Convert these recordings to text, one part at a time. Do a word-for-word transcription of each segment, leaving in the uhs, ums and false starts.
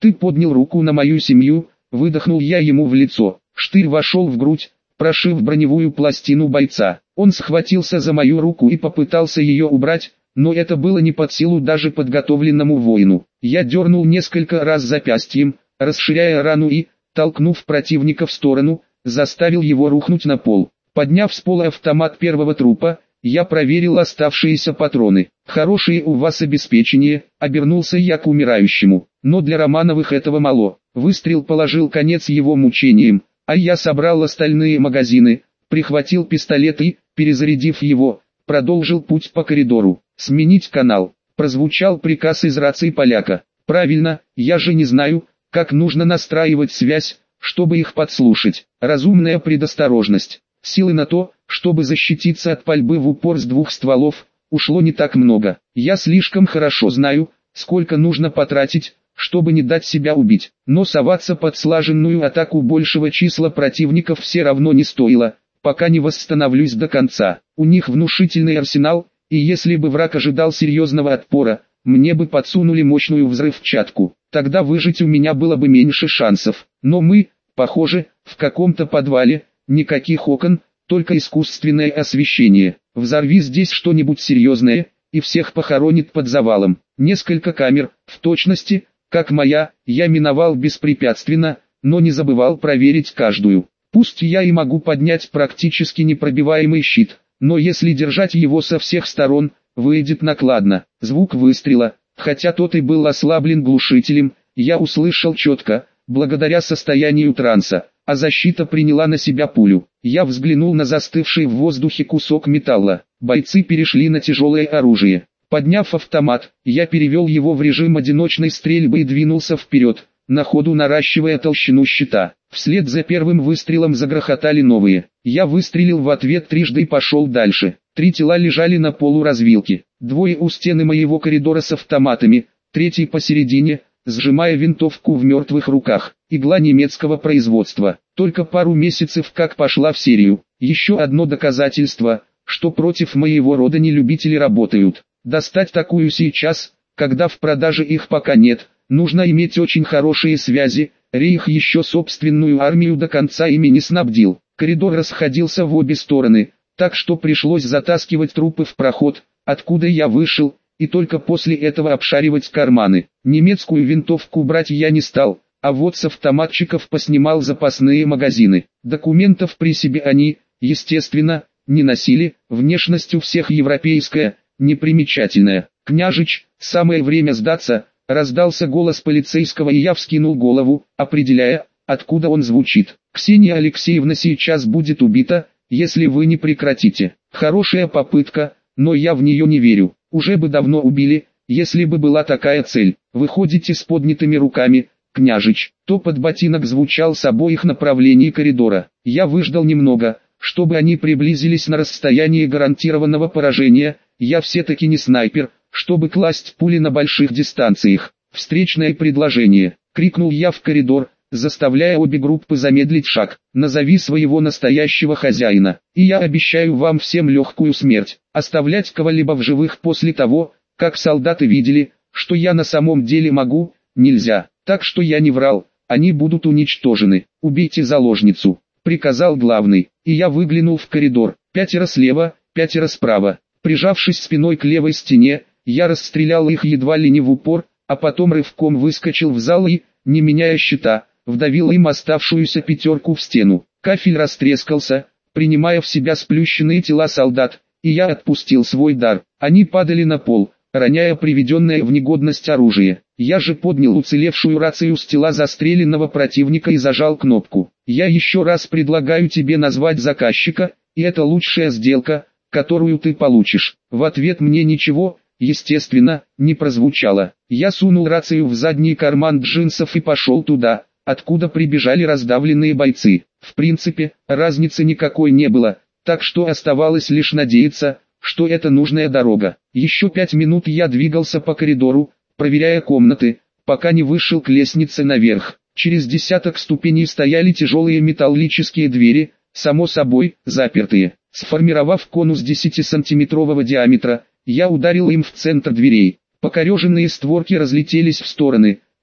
Ты поднял руку на мою семью, выдохнул я ему в лицо. Штырь вошел в грудь, прошив броневую пластину бойца. Он схватился за мою руку и попытался ее убрать, но это было не под силу даже подготовленному воину. Я дернул несколько раз запястьем, расширяя рану и, толкнув противника в сторону, заставил его рухнуть на пол. Подняв с пола автомат первого трупа, я проверил оставшиеся патроны. «Хорошее у вас обеспечение», — обернулся я к умирающему. Но для Романовых этого мало. Выстрел положил конец его мучениям, а я собрал остальные магазины, прихватил пистолет и, перезарядив его, продолжил путь по коридору. «Сменить канал», — прозвучал приказ из рации поляка. «Правильно, я же не знаю, как нужно настраивать связь, чтобы их подслушать. Разумная предосторожность. Силы на то, чтобы защититься от пальбы в упор с двух стволов, ушло не так много. Я слишком хорошо знаю, сколько нужно потратить, чтобы не дать себя убить. Но соваться под слаженную атаку большего числа противников все равно не стоило, пока не восстановлюсь до конца. У них внушительный арсенал, и если бы враг ожидал серьезного отпора, мне бы подсунули мощную взрывчатку. Тогда выжить у меня было бы меньше шансов. Но мы, похоже, в каком-то подвале, никаких окон, только искусственное освещение. Взорви здесь что-нибудь серьезное, и всех похоронит под завалом. Несколько камер, в точности, как моя, я миновал беспрепятственно, но не забывал проверить каждую. Пусть я и могу поднять практически непробиваемый щит, но если держать его со всех сторон, выйдет накладно. Звук выстрела, хотя тот и был ослаблен глушителем, я услышал четко, благодаря состоянию транса, а защита приняла на себя пулю. Я взглянул на застывший в воздухе кусок металла. Бойцы перешли на тяжелое оружие. Подняв автомат, я перевел его в режим одиночной стрельбы и двинулся вперед, на ходу наращивая толщину щита. Вслед за первым выстрелом загрохотали новые. Я выстрелил в ответ трижды и пошел дальше. Три тела лежали на полу развилки. Двое у стены моего коридора с автоматами, третий посередине, сжимая винтовку в мертвых руках. Игла немецкого производства. Только пару месяцев как пошла в серию. Еще одно доказательство, что против моего рода нелюбители работают. Достать такую сейчас, когда в продаже их пока нет, нужно иметь очень хорошие связи. Рейх еще собственную армию до конца ими не снабдил. Коридор расходился в обе стороны, так что пришлось затаскивать трупы в проход, откуда я вышел, и только после этого обшаривать карманы. Немецкую винтовку брать я не стал, а вот с автоматчиков поснимал запасные магазины. Документов при себе они, естественно, не носили, внешность у всех европейская, непримечательная. «Княжич, самое время сдаться», — раздался голос полицейского, и я вскинул голову, определяя, откуда он звучит. «Ксения Алексеевна сейчас будет убита, если вы не прекратите. Хорошая попытка, но я в нее не верю. Уже бы давно убили, если бы была такая цель. Выходите с поднятыми руками, княжич». Топот ботинок звучал с обоих направлений коридора. Я выждал немного, чтобы они приблизились на расстояние гарантированного поражения. Я все-таки не снайпер, чтобы класть пули на больших дистанциях. «Встречное предложение», — крикнул я в коридор, заставляя обе группы замедлить шаг. «Назови своего настоящего хозяина, и я обещаю вам всем легкую смерть. Оставлять кого-либо в живых после того, как солдаты видели, что я на самом деле могу, нельзя. Так что я не врал, они будут уничтожены. Убейте заложницу», — приказал главный, и я выглянул в коридор. Пятеро слева, пятеро справа. Прижавшись спиной к левой стене, я расстрелял их едва ли не в упор, а потом рывком выскочил в зал и, не меняя щита, вдавил им оставшуюся пятерку в стену. Кафель растрескался, принимая в себя сплющенные тела солдат, и я отпустил свой дар. Они падали на пол, роняя приведенное в негодность оружие. Я же поднял уцелевшую рацию с тела застреленного противника и зажал кнопку. «Я еще раз предлагаю тебе назвать заказчика, и это лучшая сделка, которую ты получишь». В ответ мне ничего, естественно, не прозвучало. Я сунул рацию в задний карман джинсов и пошел туда, откуда прибежали раздавленные бойцы. В принципе, разницы никакой не было, так что оставалось лишь надеяться, что это нужная дорога. Еще пять минут я двигался по коридору, проверяя комнаты, пока не вышел к лестнице наверх. Через десяток ступеней стояли тяжелые металлические двери, само собой, запертые. Сформировав конус десятисантиметрового диаметра, я ударил им в центр дверей. Покореженные створки разлетелись в стороны,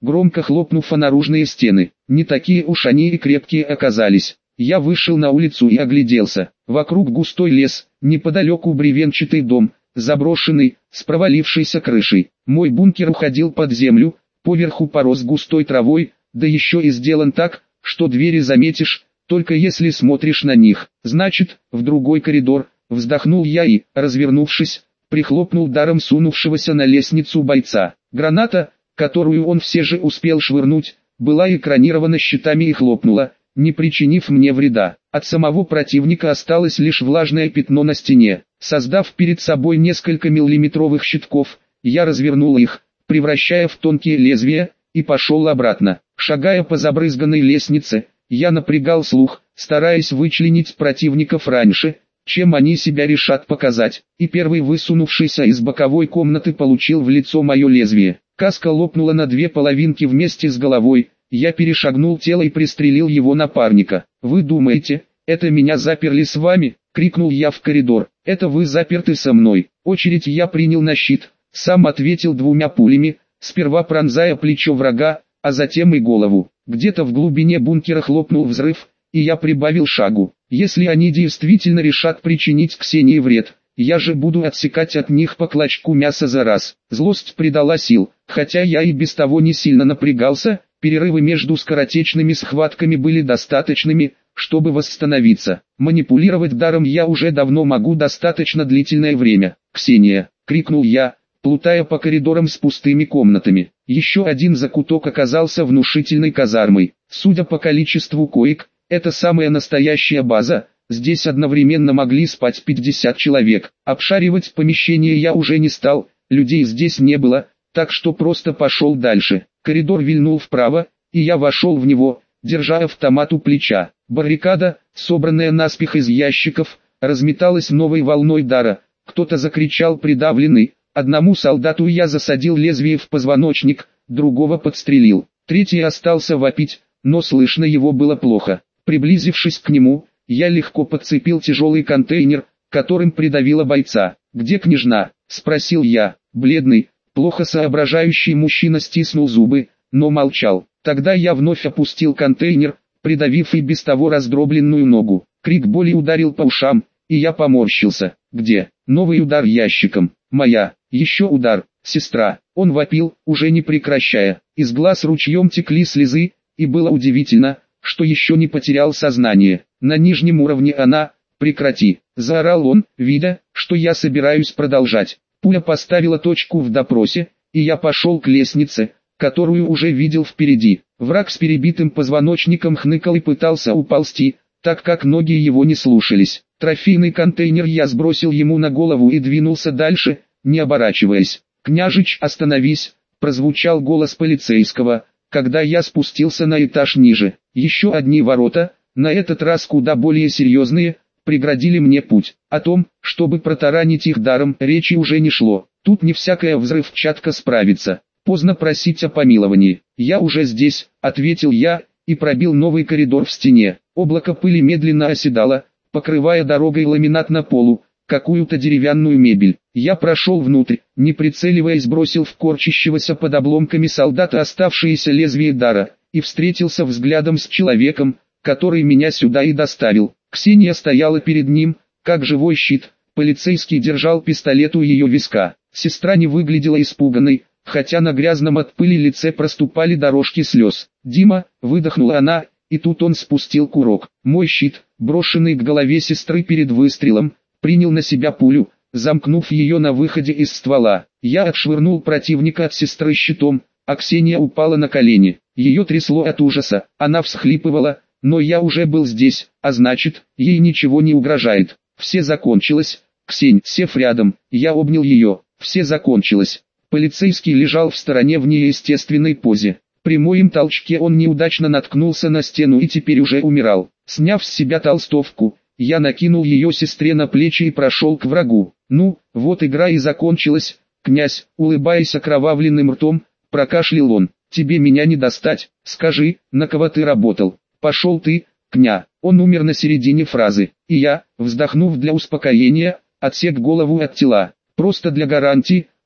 громко хлопнув о наружные стены. Не такие уж они и крепкие оказались. Я вышел на улицу и огляделся. Вокруг густой лес, неподалеку бревенчатый дом, заброшенный, с провалившейся крышей. Мой бункер уходил под землю, поверху порос густой травой, да еще и сделан так, что двери заметишь, только если смотришь на них. Значит, в другой коридор, вздохнул я и, развернувшись, прихлопнул даром сунувшегося на лестницу бойца. Граната, которую он все же успел швырнуть, была экранирована щитами и хлопнула, не причинив мне вреда. От самого противника осталось лишь влажное пятно на стене. Создав перед собой несколько миллиметровых щитков, я развернул их, превращая в тонкие лезвия, и пошел обратно. Шагая по забрызганной лестнице, я напрягал слух, стараясь вычленить противников раньше, чем они себя решат показать, и первый высунувшийся из боковой комнаты получил в лицо мое лезвие. Каска лопнула на две половинки вместе с головой, я перешагнул тело и пристрелил его напарника. «Вы думаете, это меня заперли с вами?» — крикнул я в коридор. «Это вы заперты со мной». Очередь я принял на щит, сам ответил двумя пулями, сперва пронзая плечо врага, а затем и голову. Где-то в глубине бункера хлопнул взрыв, и я прибавил шагу. Если они действительно решат причинить Ксении вред, я же буду отсекать от них по клочку мяса за раз. Злость придала сил, хотя я и без того не сильно напрягался, перерывы между скоротечными схватками были достаточными, чтобы восстановиться. Манипулировать даром я уже давно могу достаточно длительное время. «Ксения!» — крикнул я, плутая по коридорам с пустыми комнатами. Еще один закуток оказался внушительной казармой. Судя по количеству коек, это самая настоящая база, здесь одновременно могли спать пятьдесят человек. Обшаривать помещение я уже не стал, людей здесь не было, так что просто пошел дальше. Коридор вильнул вправо, и я вошел в него, держа автомат у плеча. Баррикада, собранная наспех из ящиков, разметалась новой волной дара. Кто-то закричал придавленный. Одному солдату я засадил лезвие в позвоночник, другого подстрелил. Третий остался вопить, но слышно его было плохо. Приблизившись к нему, я легко подцепил тяжелый контейнер, которым придавило бойца. «Где княжна?» — спросил я. Бледный, плохо соображающий мужчина стиснул зубы, но молчал. Тогда я вновь опустил контейнер, придавив и без того раздробленную ногу. Крик боли ударил по ушам, и я поморщился. «Где?» Новый удар ящиком. «Моя!» Еще удар. «Сестра!» Он вопил, уже не прекращая. Из глаз ручьем текли слезы, и было удивительно, что еще не потерял сознание. На нижнем уровне она... «Прекрати!» — заорал он, видя, что я собираюсь продолжать. Пуля поставила точку в допросе, и я пошел к лестнице, которую уже видел впереди. Враг с перебитым позвоночником хныкал и пытался уползти, так как ноги его не слушались. Трофейный контейнер я сбросил ему на голову и двинулся дальше, не оборачиваясь. «Княжич, остановись!» — прозвучал голос полицейского, когда я спустился на этаж ниже. Еще одни ворота, на этот раз куда более серьезные, преградили мне путь. О том, чтобы протаранить их даром, речи уже не шло. Тут не всякая взрывчатка справится. Поздно просить о помиловании. «Я уже здесь», — ответил я, и пробил новый коридор в стене. Облако пыли медленно оседало, покрывая дорогой ламинат на полу, какую-то деревянную мебель. Я прошел внутрь, не прицеливаясь бросил в корчащегося под обломками солдата оставшееся лезвие дара, и встретился взглядом с человеком, который меня сюда и доставил. Ксения стояла перед ним, как живой щит, полицейский держал пистолет у ее виска. Сестра не выглядела испуганной, хотя на грязном от пыли лице проступали дорожки слез. «Дима», — выдохнула она, и тут он спустил курок. Мой щит, брошенный к голове сестры перед выстрелом, принял на себя пулю, замкнув ее на выходе из ствола. Я отшвырнул противника от сестры щитом, а Ксения упала на колени. Ее трясло от ужаса, она всхлипывала, но я уже был здесь, а значит, ей ничего не угрожает. Все закончилось. «Ксень», сев рядом, я обнял ее. Все закончилось. Полицейский лежал в стороне в неестественной позе. При моем толчке он неудачно наткнулся на стену и теперь уже умирал. Сняв с себя толстовку, я накинул ее сестре на плечи и прошел к врагу. «Ну, вот игра и закончилась, князь», улыбаясь окровавленным ртом, прокашлял он. «Тебе меня не достать, скажи, на кого ты работал?» «Пошел ты, кня». Он умер на середине фразы, и я, вздохнув для успокоения, отсек голову от тела. Просто для гарантии,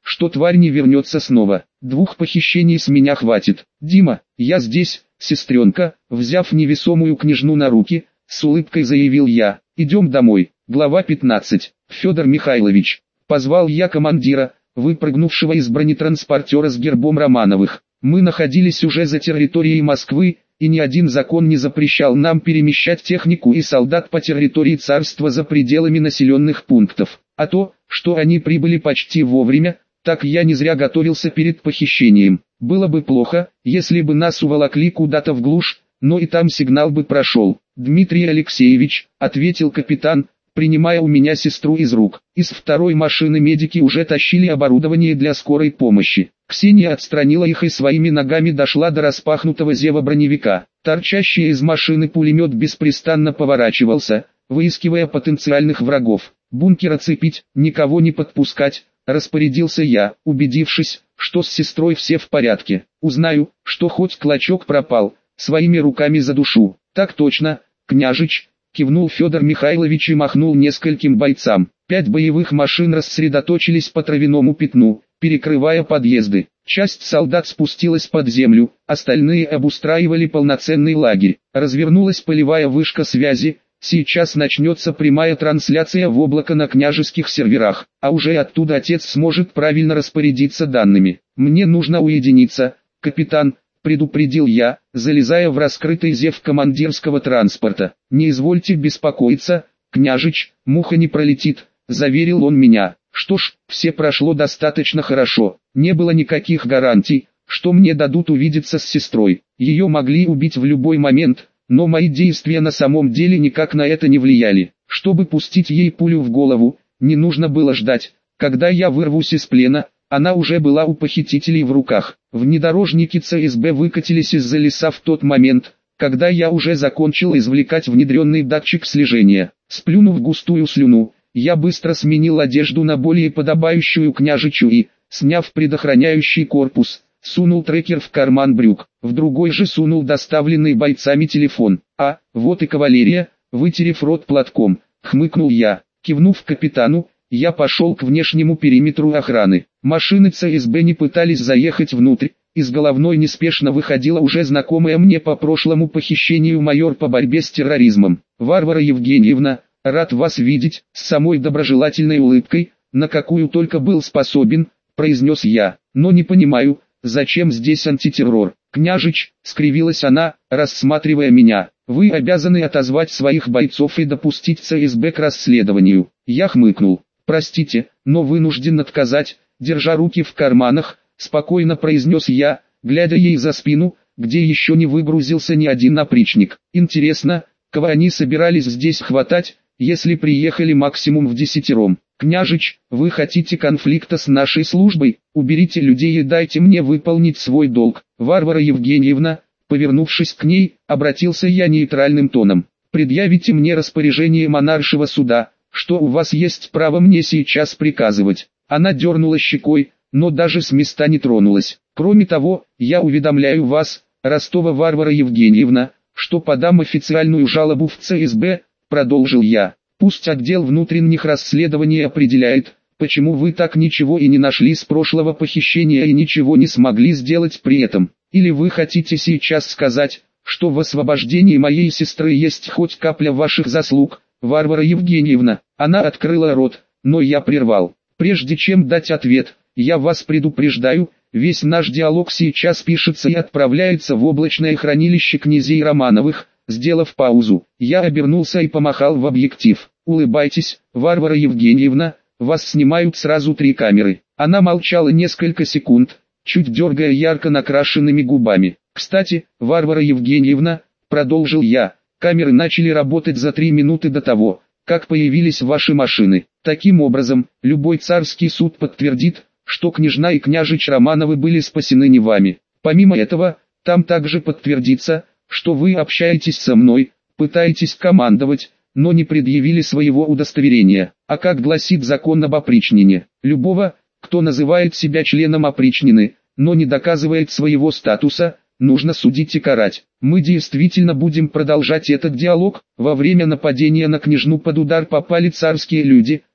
что тварь не вернется снова. Двух похищений с меня хватит. Дима, я здесь, сестренка, взяв невесомую княжну на руки, с улыбкой заявил я. Идем домой. Глава пятнадцать. Федор Михайлович. Позвал я командира, выпрыгнувшего из бронетранспортера с гербом Романовых. Мы находились уже за территорией Москвы, и ни один закон не запрещал нам перемещать технику и солдат по территории царства за пределами населенных пунктов. А то, что они прибыли почти вовремя, так я не зря готовился перед похищением. Было бы плохо, если бы нас уволокли куда-то в глушь, но и там сигнал бы прошел. «Дмитрий Алексеевич», — ответил капитан, принимая у меня сестру из рук. Из второй машины медики уже тащили оборудование для скорой помощи. Ксения отстранила их и своими ногами дошла до распахнутого зева броневика. Торчащий из машины пулемет беспрестанно поворачивался, выискивая потенциальных врагов. «Бункер оцепить, никого не подпускать», — распорядился я, убедившись, что с сестрой все в порядке. «Узнаю, что хоть клочок пропал, своими руками задушу». «Так точно, княжич», — кивнул Федор Михайлович и махнул нескольким бойцам. Пять боевых машин рассредоточились по травяному пятну, перекрывая подъезды. Часть солдат спустилась под землю, остальные обустраивали полноценный лагерь. Развернулась полевая вышка связи. Сейчас начнется прямая трансляция в облако на княжеских серверах, а уже оттуда отец сможет правильно распорядиться данными. «Мне нужно уединиться, капитан», — предупредил я, залезая в раскрытый зев командирского транспорта. «Не извольте беспокоиться, княжич, муха не пролетит», — заверил он меня. Что ж, все прошло достаточно хорошо, не было никаких гарантий, что мне дадут увидеться с сестрой. Ее могли убить в любой момент, но мои действия на самом деле никак на это не влияли. Чтобы пустить ей пулю в голову, не нужно было ждать, когда я вырвусь из плена. Она уже была у похитителей в руках. Внедорожники ЦСБ выкатились из-за леса в тот момент, когда я уже закончил извлекать внедренный датчик слежения. Сплюнув густую слюну, я быстро сменил одежду на более подобающую княжичу и, сняв предохраняющий корпус, сунул трекер в карман брюк. В другой же сунул доставленный бойцами телефон. «А, вот и кавалерия», вытерев рот платком, хмыкнул я. Кивнув капитану, я пошел к внешнему периметру охраны. Машины ЦСБ не пытались заехать внутрь, из головной неспешно выходила уже знакомая мне по прошлому похищению майор по борьбе с терроризмом. «Варвара Евгеньевна, рад вас видеть», с самой доброжелательной улыбкой, на какую только был способен, произнес я. «Но не понимаю, зачем здесь антитеррор?» «Княжич», скривилась она, рассматривая меня, «вы обязаны отозвать своих бойцов и допустить ЦСБ к расследованию». Я хмыкнул. «Простите, но вынужден отказать», держа руки в карманах, спокойно произнес я, глядя ей за спину, где еще не выгрузился ни один опричник. «Интересно, кого они собирались здесь хватать, если приехали максимум в десятером?» «Княжич, вы хотите конфликта с нашей службой? Уберите людей и дайте мне выполнить свой долг». «Варвара Евгеньевна», повернувшись к ней, обратился я нейтральным тоном. «Предъявите мне распоряжение монаршего суда, что у вас есть право мне сейчас приказывать». Она дернула щекой, но даже с места не тронулась. «Кроме того, я уведомляю вас, Ростова Варвара Евгеньевна, что подам официальную жалобу в ЦСБ», продолжил я. «Пусть отдел внутренних расследований определяет, почему вы так ничего и не нашли с прошлого похищения и ничего не смогли сделать при этом. Или вы хотите сейчас сказать, что в освобождении моей сестры есть хоть капля ваших заслуг, Варвара Евгеньевна?» Она открыла рот, но я прервал. «Прежде чем дать ответ, я вас предупреждаю, весь наш диалог сейчас пишется и отправляется в облачное хранилище князей Романовых». Сделав паузу, я обернулся и помахал в объектив. «Улыбайтесь, Варвара Евгеньевна, вас снимают сразу три камеры». Она молчала несколько секунд, чуть дергая ярко накрашенными губами. «Кстати, Варвара Евгеньевна», продолжил я, «камеры начали работать за три минуты до того, как появились ваши машины. Таким образом, любой царский суд подтвердит, что княжна и княжич Романовы были спасены не вами. Помимо этого, там также подтвердится, что вы общаетесь со мной, пытаетесь командовать, но не предъявили своего удостоверения. А как гласит закон об опричнине, любого, кто называет себя членом опричнины, но не доказывает своего статуса, нужно судить и карать. Мы действительно будем продолжать этот диалог. Во время нападения на княжну под удар попали царские люди»,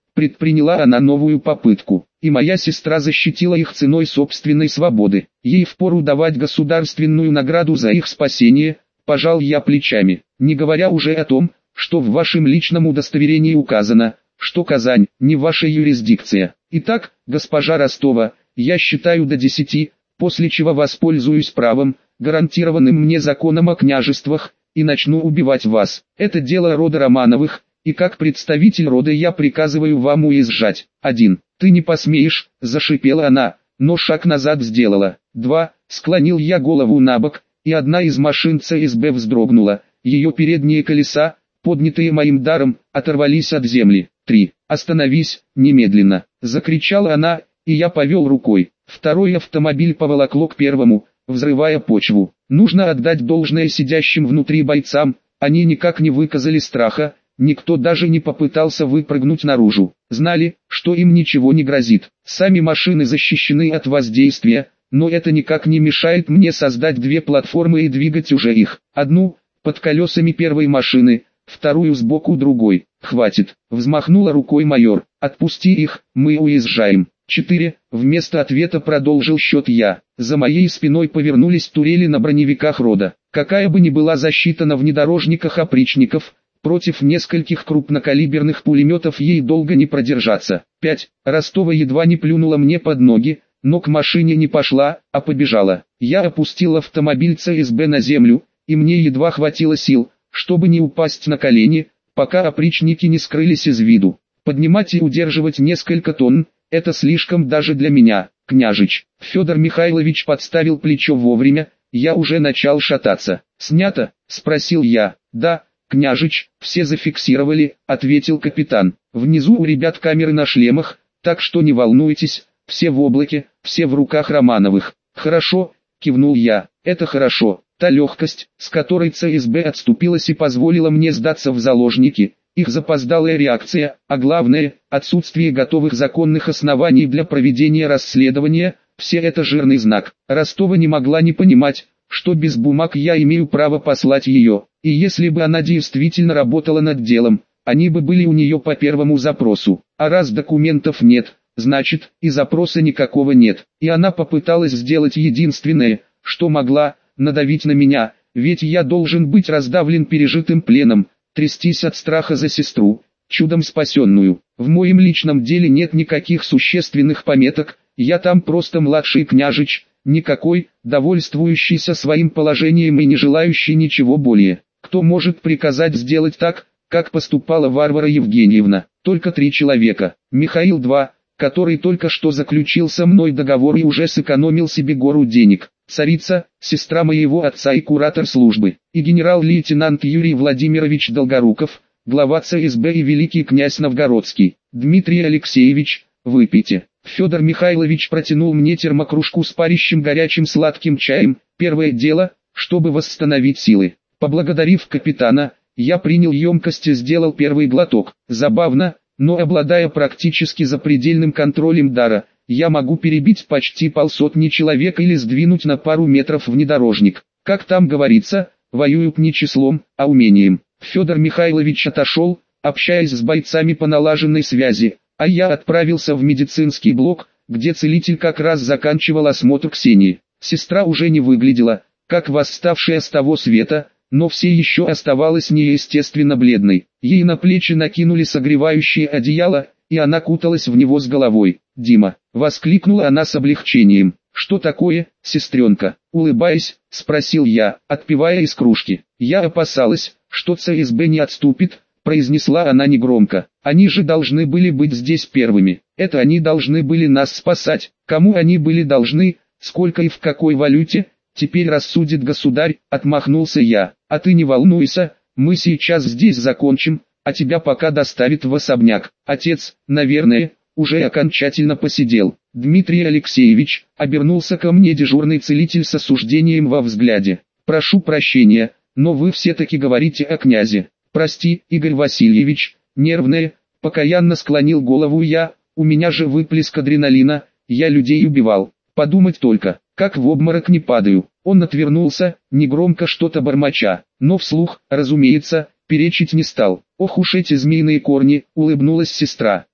Предприняла она новую попытку, и моя сестра защитила их ценой собственной свободы. Ей впору давать государственную награду за их спасение, пожал я плечами, не говоря уже о том, что в вашем личном удостоверении указано, что Казань не ваша юрисдикция. Итак, госпожа Ростова, я считаю до десяти, после чего воспользуюсь правом, гарантированным мне законом о княжествах, и начну убивать вас. Это дело рода Романовых, и как представитель рода я приказываю вам уезжать. Один. Ты не посмеешь, зашипела она, но шаг назад сделала. Два. Склонил я голову набок, и одна из машин ЦСБ вздрогнула. Ее передние колеса, поднятые моим даром, оторвались от земли. Три. Остановись, немедленно, закричала она, и я повел рукой. Второй автомобиль поволокло к первому, взрывая почву. Нужно отдать должное сидящим внутри бойцам, они никак не выказали страха, никто даже не попытался выпрыгнуть наружу. Знали, что им ничего не грозит. Сами машины защищены от воздействия, но это никак не мешает мне создать две платформы и двигать уже их. Одну, под колесами первой машины, вторую сбоку другой. Хватит, взмахнула рукой майор. Отпусти их, мы уезжаем. Четыре. Вместо ответа продолжил счет я. За моей спиной повернулись турели на броневиках рода. Какая бы ни была защита на внедорожниках опричников, против нескольких крупнокалиберных пулеметов ей долго не продержаться. Пять. Ростова едва не плюнула мне под ноги, но к машине не пошла, а побежала. Я опустил автомобиль ЦСБ на землю, и мне едва хватило сил, чтобы не упасть на колени, пока опричники не скрылись из виду. Поднимать и удерживать несколько тонн – это слишком даже для меня, княжич. Федор Михайлович подставил плечо вовремя, я уже начал шататься. «Снято?» – спросил я. «Да, княжич, все зафиксировали», – ответил капитан. «Внизу у ребят камеры на шлемах, так что не волнуйтесь, все в облаке, все в руках Романовых». «Хорошо», – кивнул я, – «это хорошо». Та легкость, с которой ЦСБ отступилась и позволила мне сдаться в заложники, их запоздалая реакция, а главное, отсутствие готовых законных оснований для проведения расследования, все это жирный знак. Ростова не могла не понимать, что без бумаг я имею право послать ее, и если бы она действительно работала над делом, они бы были у нее по первому запросу, а раз документов нет, значит, и запроса никакого нет, и она попыталась сделать единственное, что могла, надавить на меня, ведь я должен быть раздавлен пережитым пленом, трястись от страха за сестру, чудом спасенную. В моем личном деле нет никаких существенных пометок, я там просто младший княжич, никакой, довольствующийся своим положением и не желающий ничего более. Кто может приказать сделать так, как поступала Варвара Евгеньевна? Только три человека. Михаил два, который только что заключил со мной договор и уже сэкономил себе гору денег. Царица, сестра моего отца и куратор службы, и генерал-лейтенант Юрий Владимирович Долгоруков, глава ЦСБ и великий князь Новгородский. Дмитрий Алексеевич, выпейте. Федор Михайлович протянул мне термокружку с парящим горячим сладким чаем. Первое дело, чтобы восстановить силы. Поблагодарив капитана, я принял емкость и сделал первый глоток. Забавно, но обладая практически запредельным контролем дара, я могу перебить почти полсотни человек или сдвинуть на пару метров внедорожник. Как там говорится, воюют не числом, а умением. Федор Михайлович отошел, общаясь с бойцами по налаженной связи, а я отправился в медицинский блок, где целитель как раз заканчивал осмотр Ксении. Сестра уже не выглядела, как восставшая с того света, но все еще оставалась неестественно бледной. Ей на плечи накинули согревающее одеяло, и она куталась в него с головой. «Дима!» — воскликнула она с облегчением. «Что такое, сестренка?» — улыбаясь, спросил я, отпивая из кружки. «Я опасалась, что ЦСБ не отступит», — произнесла она негромко. «Они же должны были быть здесь первыми. Это они должны были нас спасать. Кому они были должны, сколько и в какой валюте, теперь рассудит государь», — отмахнулся я. «А ты не волнуйся, мы сейчас здесь закончим, а тебя пока доставят в особняк. Отец, наверное, уже окончательно посидел». «Дмитрий Алексеевич», — обернулся ко мне дежурный целитель с осуждением во взгляде. «Прошу прощения, но вы все-таки говорите о князе». «Прости, Игорь Васильевич», — нервное, покаянно склонил голову я, «у меня же выплеск адреналина, я людей убивал. Подумать только, как в обморок не падаю». Он отвернулся, негромко что-то бормоча, но вслух, разумеется, перечить не стал. «Ох уж эти змеиные корни», — улыбнулась сестра.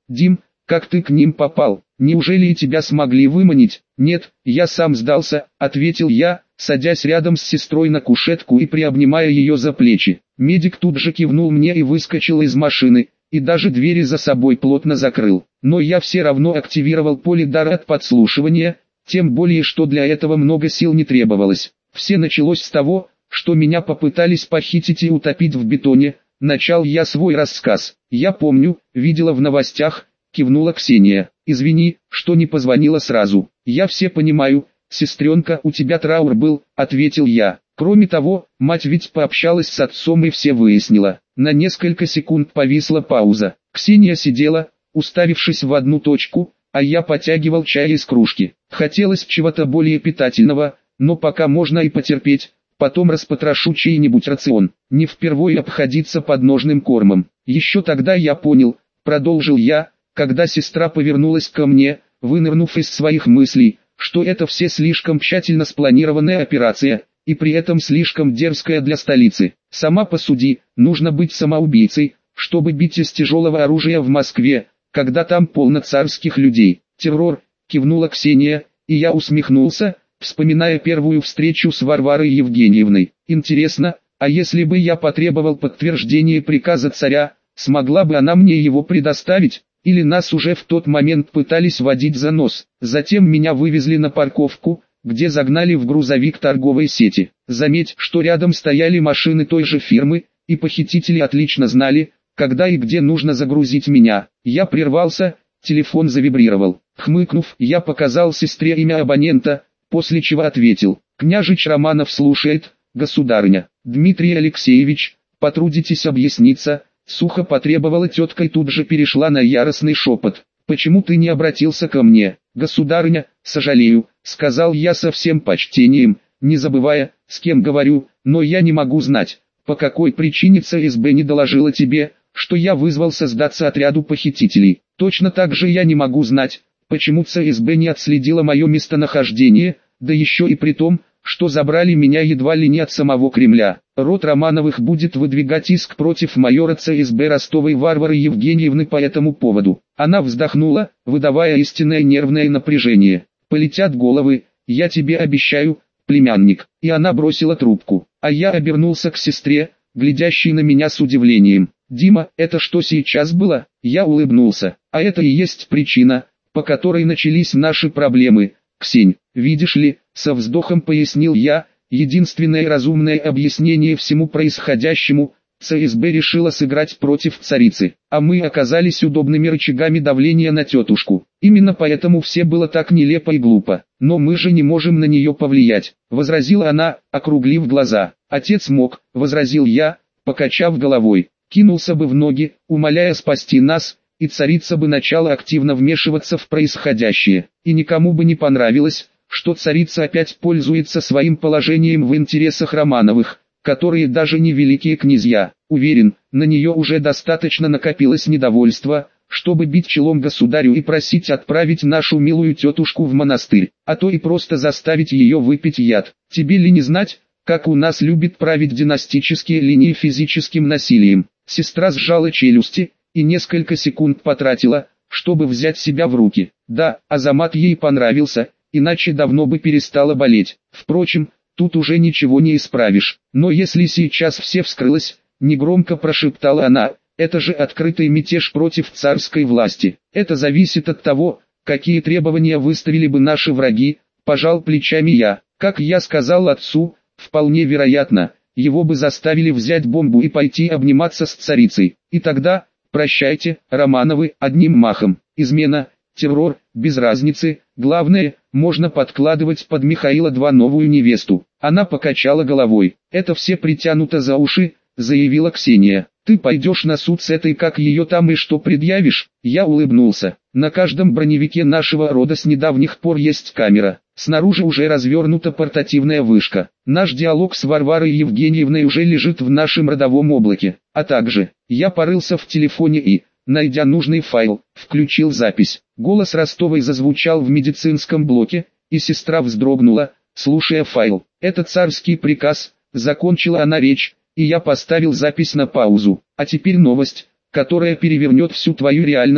Дим, как ты к ним попал? Неужели и тебя смогли выманить? Нет, я сам сдался, ответил я, садясь рядом с сестрой на кушетку и приобнимая ее за плечи. Медик тут же кивнул мне и выскочил из машины, и даже двери за собой плотно закрыл. Но я все равно активировал поле дара от подслушивания, тем более что для этого много сил не требовалось. Все началось с того, что меня попытались похитить и утопить в бетоне. Начал я свой рассказ. Я помню, видела в новостях, кивнула Ксения. Извини, что не позвонила сразу. Я все понимаю, сестренка, у тебя траур был, ответил я. Кроме того, мать ведь пообщалась с отцом и все выяснила. На несколько секунд повисла пауза. Ксения сидела, уставившись в одну точку, а я потягивал чай из кружки. Хотелось чего-то более питательного, но пока можно и потерпеть. Потом распотрошу чей-нибудь рацион. Не впервые обходиться подножным кормом. Еще тогда я понял, продолжил я, когда сестра повернулась ко мне, вынырнув из своих мыслей, что это все слишком тщательно спланированная операция, и при этом слишком дерзкая для столицы. Сама посуди, нужно быть самоубийцей, чтобы бить из тяжелого оружия в Москве, когда там полно царских людей. Террор, кивнула Ксения, и я усмехнулся, вспоминая первую встречу с Варварой Евгеньевной. Интересно, а если бы я потребовал подтверждения приказа царя, смогла бы она мне его предоставить? Или нас уже в тот момент пытались водить за нос? Затем меня вывезли на парковку, где загнали в грузовик торговой сети. Заметь, что рядом стояли машины той же фирмы, и похитители отлично знали, когда и где нужно загрузить меня. Я прервался, телефон завибрировал. Хмыкнув, я показал сестре имя абонента, после чего ответил: «Княжич Романов слушает, государыня». «Дмитрий Алексеевич, потрудитесь объясниться», сухо потребовала тетка и тут же перешла на яростный шепот. «Почему ты не обратился ко мне, государыня?» «Сожалею», сказал я со всем почтением, не забывая, с кем говорю, «но я не могу знать, по какой причине ЦСБ не доложила тебе, что я вызвался сдаться отряду похитителей. Точно так же я не могу знать, почему ЦСБ не отследила мое местонахождение, да еще и при том, что забрали меня едва ли не от самого Кремля. Род Романовых будет выдвигать иск против майора ЦСБ Ростовой Варвары Евгеньевны по этому поводу». Она вздохнула, выдавая истинное нервное напряжение. «Полетят головы, я тебе обещаю, племянник». И она бросила трубку. А я обернулся к сестре, глядящей на меня с удивлением. «Дима, это что сейчас было?» Я улыбнулся. «А это и есть причина, по которой начались наши проблемы, Ксень. Видишь ли, со вздохом пояснил я, единственное разумное объяснение всему происходящему, ЦСБ решила сыграть против царицы, а мы оказались удобными рычагами давления на тетушку. Именно поэтому все было так нелепо и глупо. Но мы же не можем на нее повлиять», возразила она, округлив глаза. «Отец мог», возразил я, покачав головой. «Кинулся бы в ноги, умоляя спасти нас, и царица бы начала активно вмешиваться в происходящее. И никому бы не понравилось, что царица опять пользуется своим положением в интересах Романовых, которые даже не великие князья. Уверен, на нее уже достаточно накопилось недовольства, чтобы бить челом государю и просить отправить нашу милую тетушку в монастырь, а то и просто заставить ее выпить яд. Тебе ли не знать, как у нас любят править династические линии физическим насилием?» Сестра сжала челюсти и несколько секунд потратила, чтобы взять себя в руки. Да, Азамат ей понравился, иначе давно бы перестала болеть. Впрочем, тут уже ничего не исправишь. Но если сейчас все вскрылось, негромко прошептала она, это же открытый мятеж против царской власти. Это зависит от того, какие требования выставили бы наши враги, пожал плечами я. Как я сказал отцу, вполне вероятно, его бы заставили взять бомбу и пойти обниматься с царицей. И тогда, прощайте, Романовы, одним махом. Измена, террор, без разницы, главное, можно подкладывать под Михаила два новую невесту. Она покачала головой. «Это все притянуто за уши», заявила Ксения. «Ты пойдешь на суд с этой, как ее там, и что предъявишь?» Я улыбнулся. «На каждом броневике нашего рода с недавних пор есть камера. Снаружи уже развернута портативная вышка. Наш диалог с Варварой Евгеньевной уже лежит в нашем родовом облаке. А также, я порылся в телефоне и, найдя нужный файл, включил запись. Голос Ростовой зазвучал в медицинском блоке, и сестра вздрогнула, слушая файл. «Это царский приказ», закончила она речь, и я поставил запись на паузу. «А теперь новость, которая перевернет всю твою реальность»,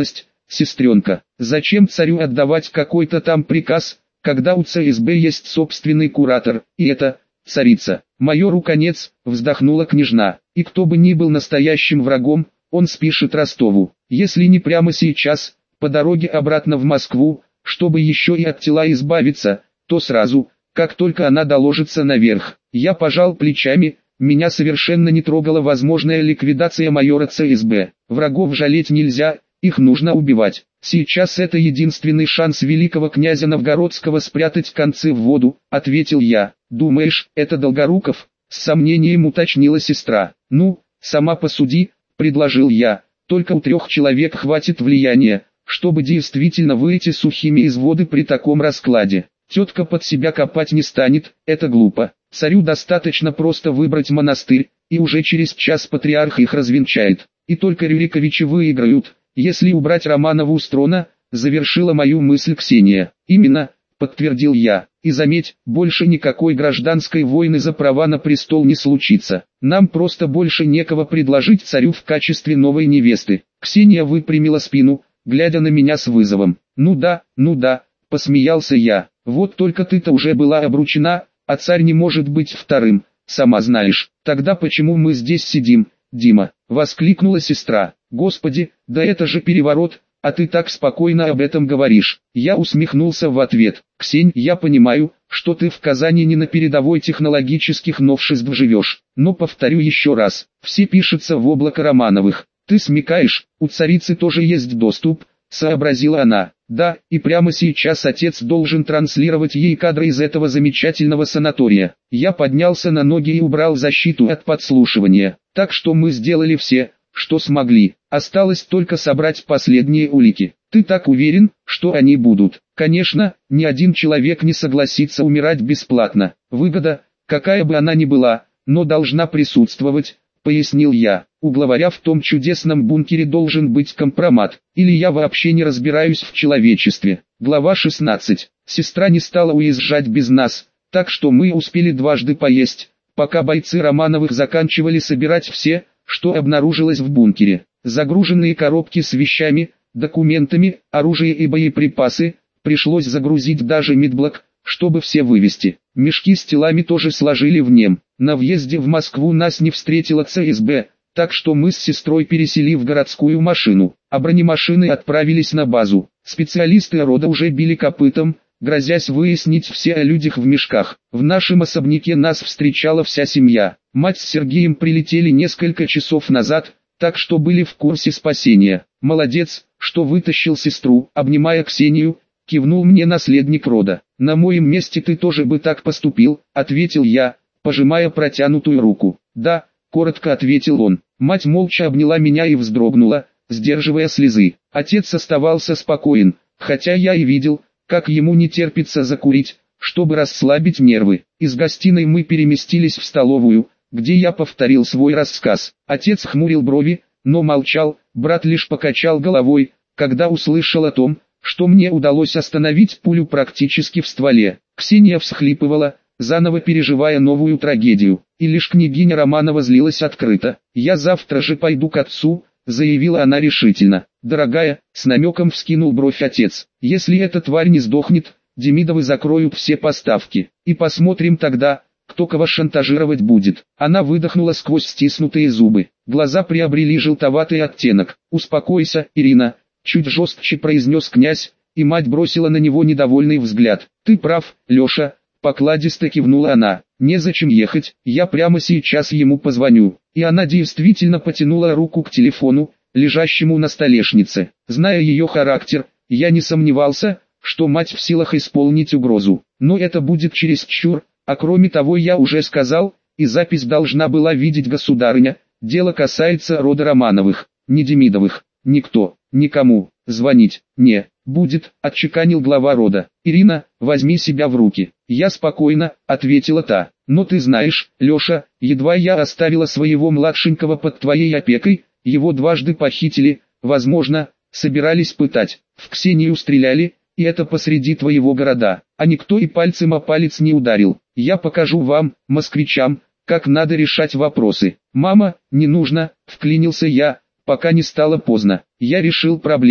сестренка. Зачем царю отдавать какой-то там приказ, когда у ЦСБ есть собственный куратор, и это, царица. Майору конец, вздохнула княжна. И кто бы ни был настоящим врагом, он спишет Ростову. Если не прямо сейчас, по дороге обратно в Москву, чтобы еще и от тела избавиться, то сразу, как только она доложится наверх. Я пожал плечами, меня совершенно не трогала возможная ликвидация майора ЦСБ. Врагов жалеть нельзя, их нужно убивать. Сейчас это единственный шанс великого князя Новгородского спрятать концы в воду, ответил я. Думаешь, это Долгоруков? С сомнением уточнила сестра. Ну, сама посуди, предложил я. Только у трех человек хватит влияния, чтобы действительно выйти сухими из воды при таком раскладе. Тетка под себя копать не станет, это глупо. Царю достаточно просто выбрать монастырь, и уже через час патриарх их развенчает. И только Рюриковичи выиграют, если убрать Романову с трона, завершила мою мысль Ксения. Именно, подтвердил я. И заметь, больше никакой гражданской войны за права на престол не случится. Нам просто больше некого предложить царю в качестве новой невесты. Ксения выпрямила спину, глядя на меня с вызовом. Ну да, ну да, посмеялся я. Вот только ты-то уже была обручена, а царь не может быть вторым, сама знаешь. Тогда почему мы здесь сидим, Дима? Воскликнула сестра. Господи, да это же переворот, а ты так спокойно об этом говоришь. Я усмехнулся в ответ. Ксень, я понимаю, что ты в Казани не на передовой технологических новшеств живешь. Но повторю еще раз, все пишется в облако Романовых. Ты смекаешь, у царицы тоже есть доступ, сообразила она. Да, и прямо сейчас отец должен транслировать ей кадры из этого замечательного санатория. Я поднялся на ноги и убрал защиту от подслушивания. Так что мы сделали все, что смогли. Осталось только собрать последние улики. Ты так уверен, что они будут? Конечно, ни один человек не согласится умирать бесплатно. Выгода, какая бы она ни была, но должна присутствовать, пояснил я. У главаря в том чудесном бункере должен быть компромат, или я вообще не разбираюсь в человечестве. Глава шестнадцать. Сестра не стала уезжать без нас, так что мы успели дважды поесть, пока бойцы Романовых заканчивали собирать все, что обнаружилось в бункере. Загруженные коробки с вещами, документами, оружие и боеприпасы, пришлось загрузить даже медблок, чтобы все вывести. Мешки с телами тоже сложили в нем. На въезде в Москву нас не встретила ЦСБ, так что мы с сестрой пересели в городскую машину, а бронемашины отправились на базу. Специалисты рода уже били копытом, грозясь выяснить все о людях в мешках. В нашем особняке нас встречала вся семья. Мать с Сергеем прилетели несколько часов назад, так что были в курсе спасения. Молодец, что вытащил сестру, обнимая Ксению, кивнул мне наследник рода. На моем месте ты тоже бы так поступил, ответил я, пожимая протянутую руку. Да, коротко ответил он. Мать молча обняла меня и вздрогнула, сдерживая слезы. Отец оставался спокоен, хотя я и видел, как ему не терпится закурить, чтобы расслабить нервы. Из гостиной мы переместились в столовую, где я повторил свой рассказ. Отец хмурил брови, но молчал, брат лишь покачал головой, когда услышал о том, что мне удалось остановить пулю практически в стволе. Ксения всхлипывала, заново переживая новую трагедию, и лишь княгиня Романова злилась открыто. «Я завтра же пойду к отцу», — заявила она решительно. «Дорогая», — с намеком вскинул бровь отец, — «если эта тварь не сдохнет, Демидовы закроют все поставки, и посмотрим тогда, кто кого шантажировать будет». Она выдохнула сквозь стиснутые зубы, глаза приобрели желтоватый оттенок. «Успокойся, Ирина», — чуть жестче произнес князь, и мать бросила на него недовольный взгляд. «Ты прав, Леша», — покладисто кивнула она. «Незачем ехать, я прямо сейчас ему позвоню». И она действительно потянула руку к телефону, лежащему на столешнице. Зная ее характер, я не сомневался, что мать в силах исполнить угрозу. Но это будет чересчур, а кроме того я уже сказал, и запись должна была видеть государыня, дело касается рода Романовых, не Демидовых. Никто, никому, звонить, не будет, отчеканил глава рода. «Ирина, возьми себя в руки». «Я спокойно», — ответила та. «Но ты знаешь, Леша, едва я оставила своего младшенького под твоей опекой, его дважды похитили, возможно, собирались пытать. В Ксению стреляли, и это посреди твоего города, а никто и пальцем о палец не ударил. Я покажу вам, москвичам, как надо решать вопросы». «Мама, не нужно», — вклинился я, пока не стало поздно. «Я решил проблему.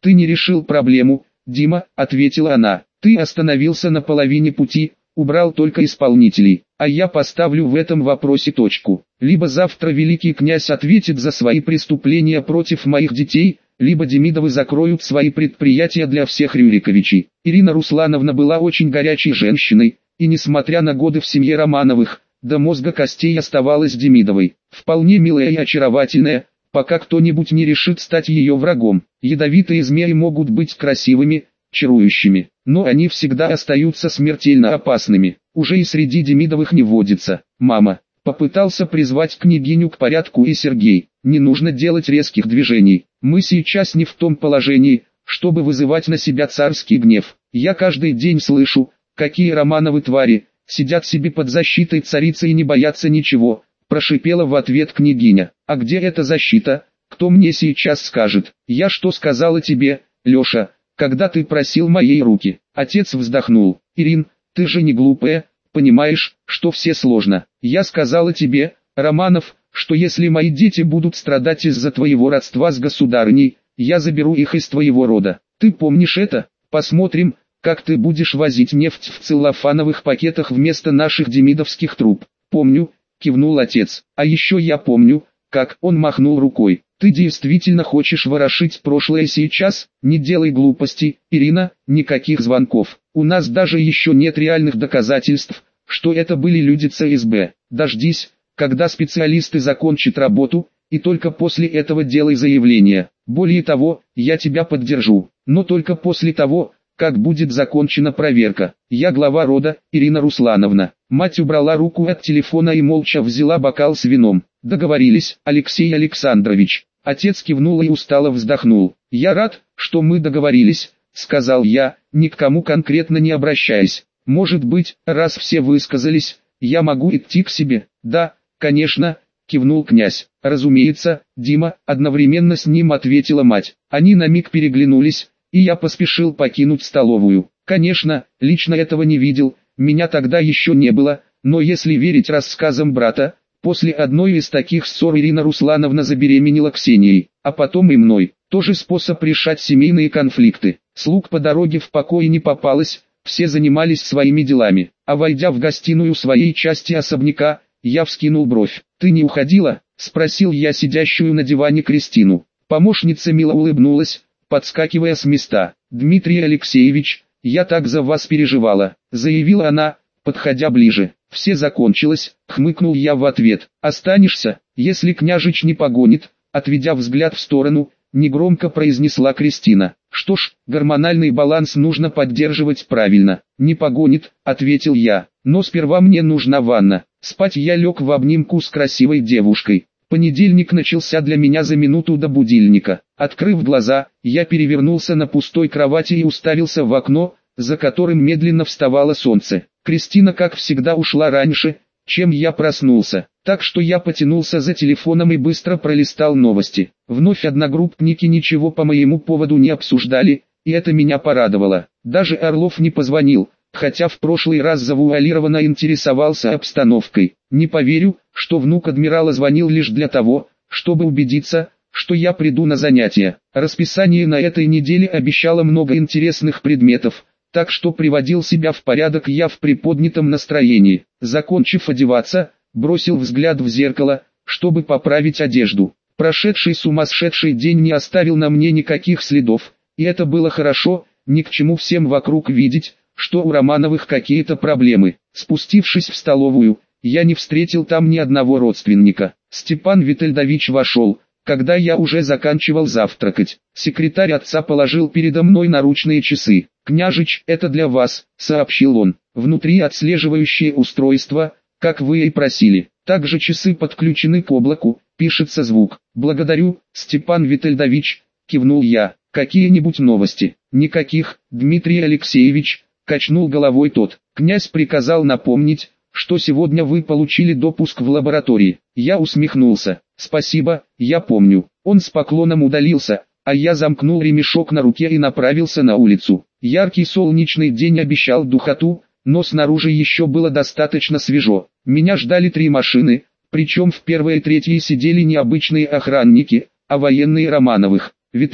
Ты не решил проблему, Дима, ответила она. Ты остановился на половине пути, убрал только исполнителей, а я поставлю в этом вопросе точку. Либо завтра великий князь ответит за свои преступления против моих детей, либо Демидовы закроют свои предприятия для всех Рюриковичей. Ирина Руслановна была очень горячей женщиной, и несмотря на годы в семье Романовых, до мозга костей оставалась Демидовой. Вполне милая и очаровательная, пока кто-нибудь не решит стать ее врагом. Ядовитые змеи могут быть красивыми, чарующими, но они всегда остаются смертельно опасными. Уже и среди Демидовых не водится. Мама, попытался призвать княгиню к порядку и Сергей. Не нужно делать резких движений. Мы сейчас не в том положении, чтобы вызывать на себя царский гнев. Я каждый день слышу, какие Романовы твари, сидят себе под защитой царицы и не боятся ничего, прошипела в ответ княгиня. А где эта защита? Кто мне сейчас скажет? Я что сказала тебе, Леша, когда ты просил моей руки? Отец вздохнул. Ирин, ты же не глупая, понимаешь, что все сложно. Я сказала тебе, Романов, что если мои дети будут страдать из-за твоего родства с государыней, я заберу их из твоего рода. Ты помнишь это? Посмотрим, как ты будешь возить нефть в целлофановых пакетах вместо наших демидовских труб. Помню, кивнул отец. А еще я помню, как он махнул рукой. Ты действительно хочешь ворошить прошлое сейчас? Не делай глупостей, Ирина, никаких звонков. У нас даже еще нет реальных доказательств, что это были люди ЦСБ. Дождись, когда специалисты закончат работу, и только после этого делай заявление. Более того, я тебя поддержу, но только после того, как будет закончена проверка. Я глава рода, Ирина Руслановна. Мать убрала руку от телефона и молча взяла бокал с вином. Договорились, Алексей Александрович. Отец кивнул и устало вздохнул. Я рад, что мы договорились, сказал я, ни к кому конкретно не обращаясь. Может быть, раз все высказались, я могу идти к себе? Да, конечно, кивнул князь. Разумеется, Дима, одновременно с ним ответила мать. Они на миг переглянулись, и я поспешил покинуть столовую. Конечно, лично этого не видел, меня тогда еще не было, но если верить рассказам брата, после одной из таких ссор Ирина Руслановна забеременела Ксенией, а потом и мной. Тоже способ решать семейные конфликты. Слуг по дороге в покое не попалось, все занимались своими делами. А войдя в гостиную своей части особняка, я вскинул бровь. «Ты не уходила?» – спросил я сидящую на диване Кристину. Помощница мило улыбнулась, подскакивая с места. «Дмитрий Алексеевич, я так за вас переживала», – заявила она, подходя ближе. «Все закончилось», — хмыкнул я в ответ. «Останешься, если княжич не погонит», — отведя взгляд в сторону, негромко произнесла Кристина. «Что ж, гормональный баланс нужно поддерживать правильно». «Не погонит», — ответил я. «Но сперва мне нужна ванна». Спать я лег в обнимку с красивой девушкой. Понедельник начался для меня за минуту до будильника. Открыв глаза, я перевернулся на пустой кровати и уставился в окно, за которым медленно вставало солнце. Кристина, как всегда, ушла раньше, чем я проснулся, так что я потянулся за телефоном и быстро пролистал новости. Вновь одногруппники ничего по моему поводу не обсуждали, и это меня порадовало. Даже Орлов не позвонил, хотя в прошлый раз завуалированно интересовался обстановкой. Не поверю, что внук адмирала звонил лишь для того, чтобы убедиться, что я приду на занятия. Расписание на этой неделе обещало много интересных предметов, так что приводил себя в порядок я в приподнятом настроении. Закончив одеваться, бросил взгляд в зеркало, чтобы поправить одежду. Прошедший сумасшедший день не оставил на мне никаких следов, и это было хорошо, ни к чему всем вокруг видеть, что у Романовых какие-то проблемы. Спустившись в столовую, я не встретил там ни одного родственника. Степан Витальдович вошел, когда я уже заканчивал завтракать. Секретарь отца положил передо мной наручные часы. «Княжич, это для вас», — сообщил он. «Внутри отслеживающее устройство, как вы и просили. Также часы подключены к облаку, пишется звук». «Благодарю, Степан Витальдович», — кивнул я. «Какие-нибудь новости?» «Никаких, Дмитрий Алексеевич», — качнул головой тот. «Князь приказал напомнить, что сегодня вы получили допуск в лаборатории». Я усмехнулся. «Спасибо, я помню». Он с поклоном удалился, а я замкнул ремешок на руке и направился на улицу. Яркий солнечный день обещал духоту, но снаружи еще было достаточно свежо. Меня ждали три машины, причем в первой и третьей сидели не обычные охранники, а военные Романовых. «Виталя,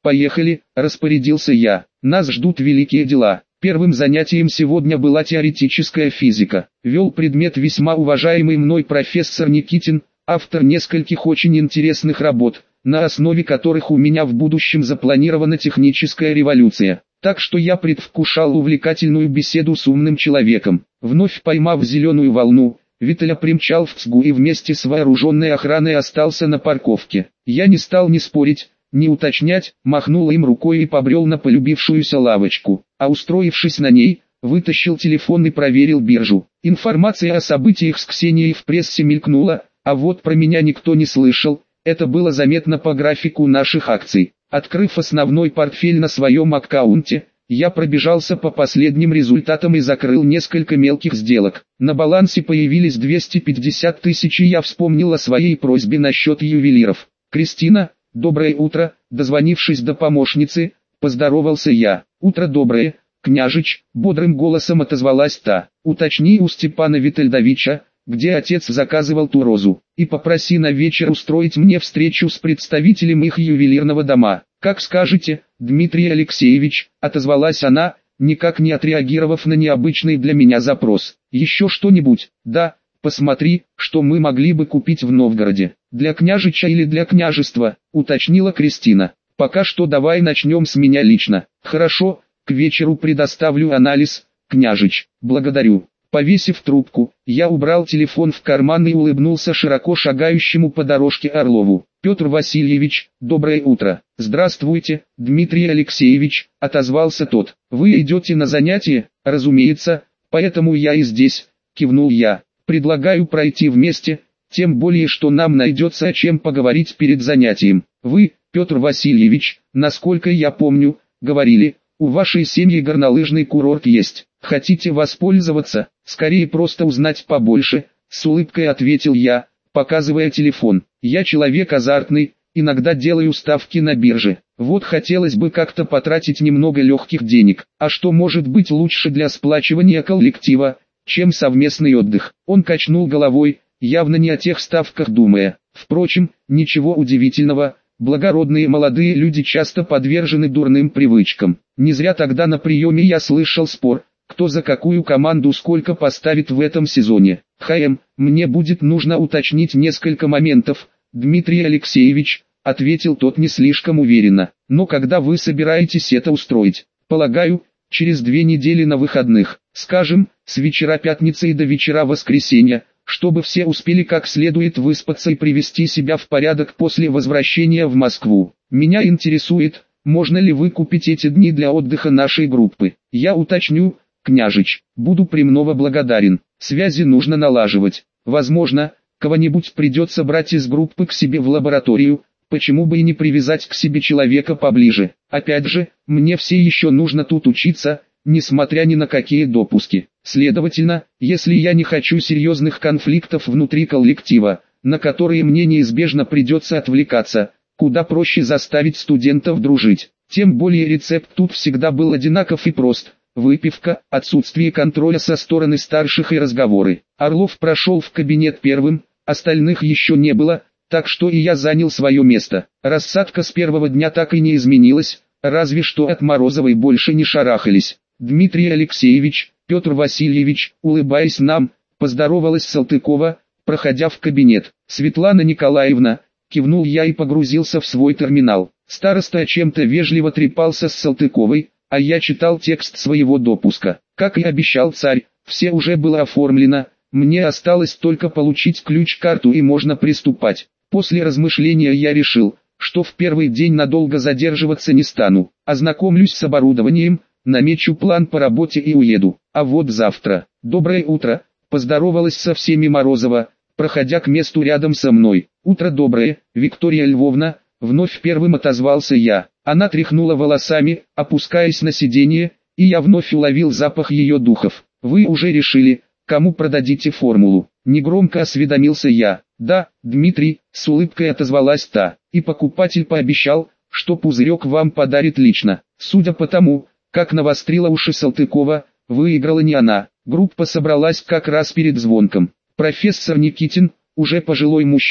«Поехали», – распорядился я. «Нас ждут великие дела». Первым занятием сегодня была теоретическая физика. Вел предмет весьма уважаемый мной профессор Никитин, автор нескольких очень интересных работ, на основе которых у меня в будущем запланирована техническая революция. Так что я предвкушал увлекательную беседу с умным человеком. Вновь поймав зеленую волну, Виталя примчал в ЦГУ и вместе с вооруженной охраной остался на парковке. Я не стал ни спорить, ни уточнять, махнул им рукой и побрел на полюбившуюся лавочку, а устроившись на ней, вытащил телефон и проверил биржу. Информация о событиях с Ксенией в прессе мелькнула, а вот про меня никто не слышал, это было заметно по графику наших акций. Открыв основной портфель на своем аккаунте, я пробежался по последним результатам и закрыл несколько мелких сделок. На балансе появились двести пятьдесят тысяч, и я вспомнил о своей просьбе насчет ювелиров. «Кристина, доброе утро», дозвонившись до помощницы, поздоровался я. «Утро доброе, княжич», бодрым голосом отозвалась та. «Уточни у Степана Витальдовича, где отец заказывал ту розу, и попроси на вечер устроить мне встречу с представителем их ювелирного дома». «Как скажете, Дмитрий Алексеевич», отозвалась она, никак не отреагировав на необычный для меня запрос. «Еще что-нибудь?» «Да, посмотри, что мы могли бы купить в Новгороде. Для княжича или для княжества», уточнила Кристина. «Пока что давай начнем с меня лично». «Хорошо, к вечеру предоставлю анализ, княжич». «Благодарю». Повесив трубку, я убрал телефон в карман и улыбнулся широко шагающему по дорожке Орлову. «Петр Васильевич, доброе утро». «Здравствуйте, Дмитрий Алексеевич», отозвался тот. «Вы идете на занятие?» «Разумеется, поэтому я и здесь», кивнул я. «Предлагаю пройти вместе, тем более что нам найдется о чем поговорить перед занятием. Вы, Петр Васильевич, насколько я помню, говорили, у вашей семьи горнолыжный курорт есть. Хотите воспользоваться?» «Скорее просто узнать побольше», с улыбкой ответил я, показывая телефон. «Я человек азартный, иногда делаю ставки на бирже. Вот хотелось бы как-то потратить немного легких денег. А что может быть лучше для сплачивания коллектива, чем совместный отдых?» Он качнул головой, явно не о тех ставках думая. Впрочем, ничего удивительного, благородные молодые люди часто подвержены дурным привычкам. Не зря тогда на приеме я слышал спор, кто за какую команду сколько поставит в этом сезоне. «ХМ, мне будет нужно уточнить несколько моментов, Дмитрий Алексеевич», ответил тот не слишком уверенно. «Но когда вы собираетесь это устроить?» «Полагаю, через две недели на выходных, скажем, с вечера пятницы до вечера воскресенья, чтобы все успели как следует выспаться и привести себя в порядок после возвращения в Москву. Меня интересует, можно ли выкупить эти дни для отдыха нашей группы. Я уточню, княжич, буду премного благодарен. Связи нужно налаживать. Возможно, кого-нибудь придется брать из группы к себе в лабораторию, почему бы и не привязать к себе человека поближе. Опять же, мне все еще нужно тут учиться, несмотря ни на какие допуски. Следовательно, если я не хочу серьезных конфликтов внутри коллектива, на которые мне неизбежно придется отвлекаться, куда проще заставить студентов дружить. Тем более рецепт тут всегда был одинаков и прост. Выпивка, отсутствие контроля со стороны старших и разговоры. Орлов прошел в кабинет первым, остальных еще не было, так что и я занял свое место. Рассадка с первого дня так и не изменилась, разве что от Морозовой больше не шарахались. «Дмитрий Алексеевич, Петр Васильевич», улыбаясь нам, поздоровалась Салтыкова, проходя в кабинет. «Светлана Николаевна», кивнул я и погрузился в свой терминал. Староста о чем-то вежливо трепался с Салтыковой, а я читал текст своего допуска. Как и обещал царь, все уже было оформлено, мне осталось только получить ключ-карту и можно приступать. После размышления я решил, что в первый день надолго задерживаться не стану. Ознакомлюсь с оборудованием, намечу план по работе и уеду. А вот завтра. «Доброе утро», поздоровалась со всеми Морозова, проходя к месту рядом со мной. «Утро доброе, Виктория Львовна», вновь первым отозвался я. Она тряхнула волосами, опускаясь на сиденье, и я вновь уловил запах ее духов. «Вы уже решили, кому продадите формулу?» Негромко осведомился я. «Да, Дмитрий», с улыбкой отозвалась та, «и покупатель пообещал, что пузырек вам подарит лично». Судя по тому, как навострила уши Салтыкова, выиграла не она. Группа собралась как раз перед звонком. Профессор Никитин, уже пожилой мужчина,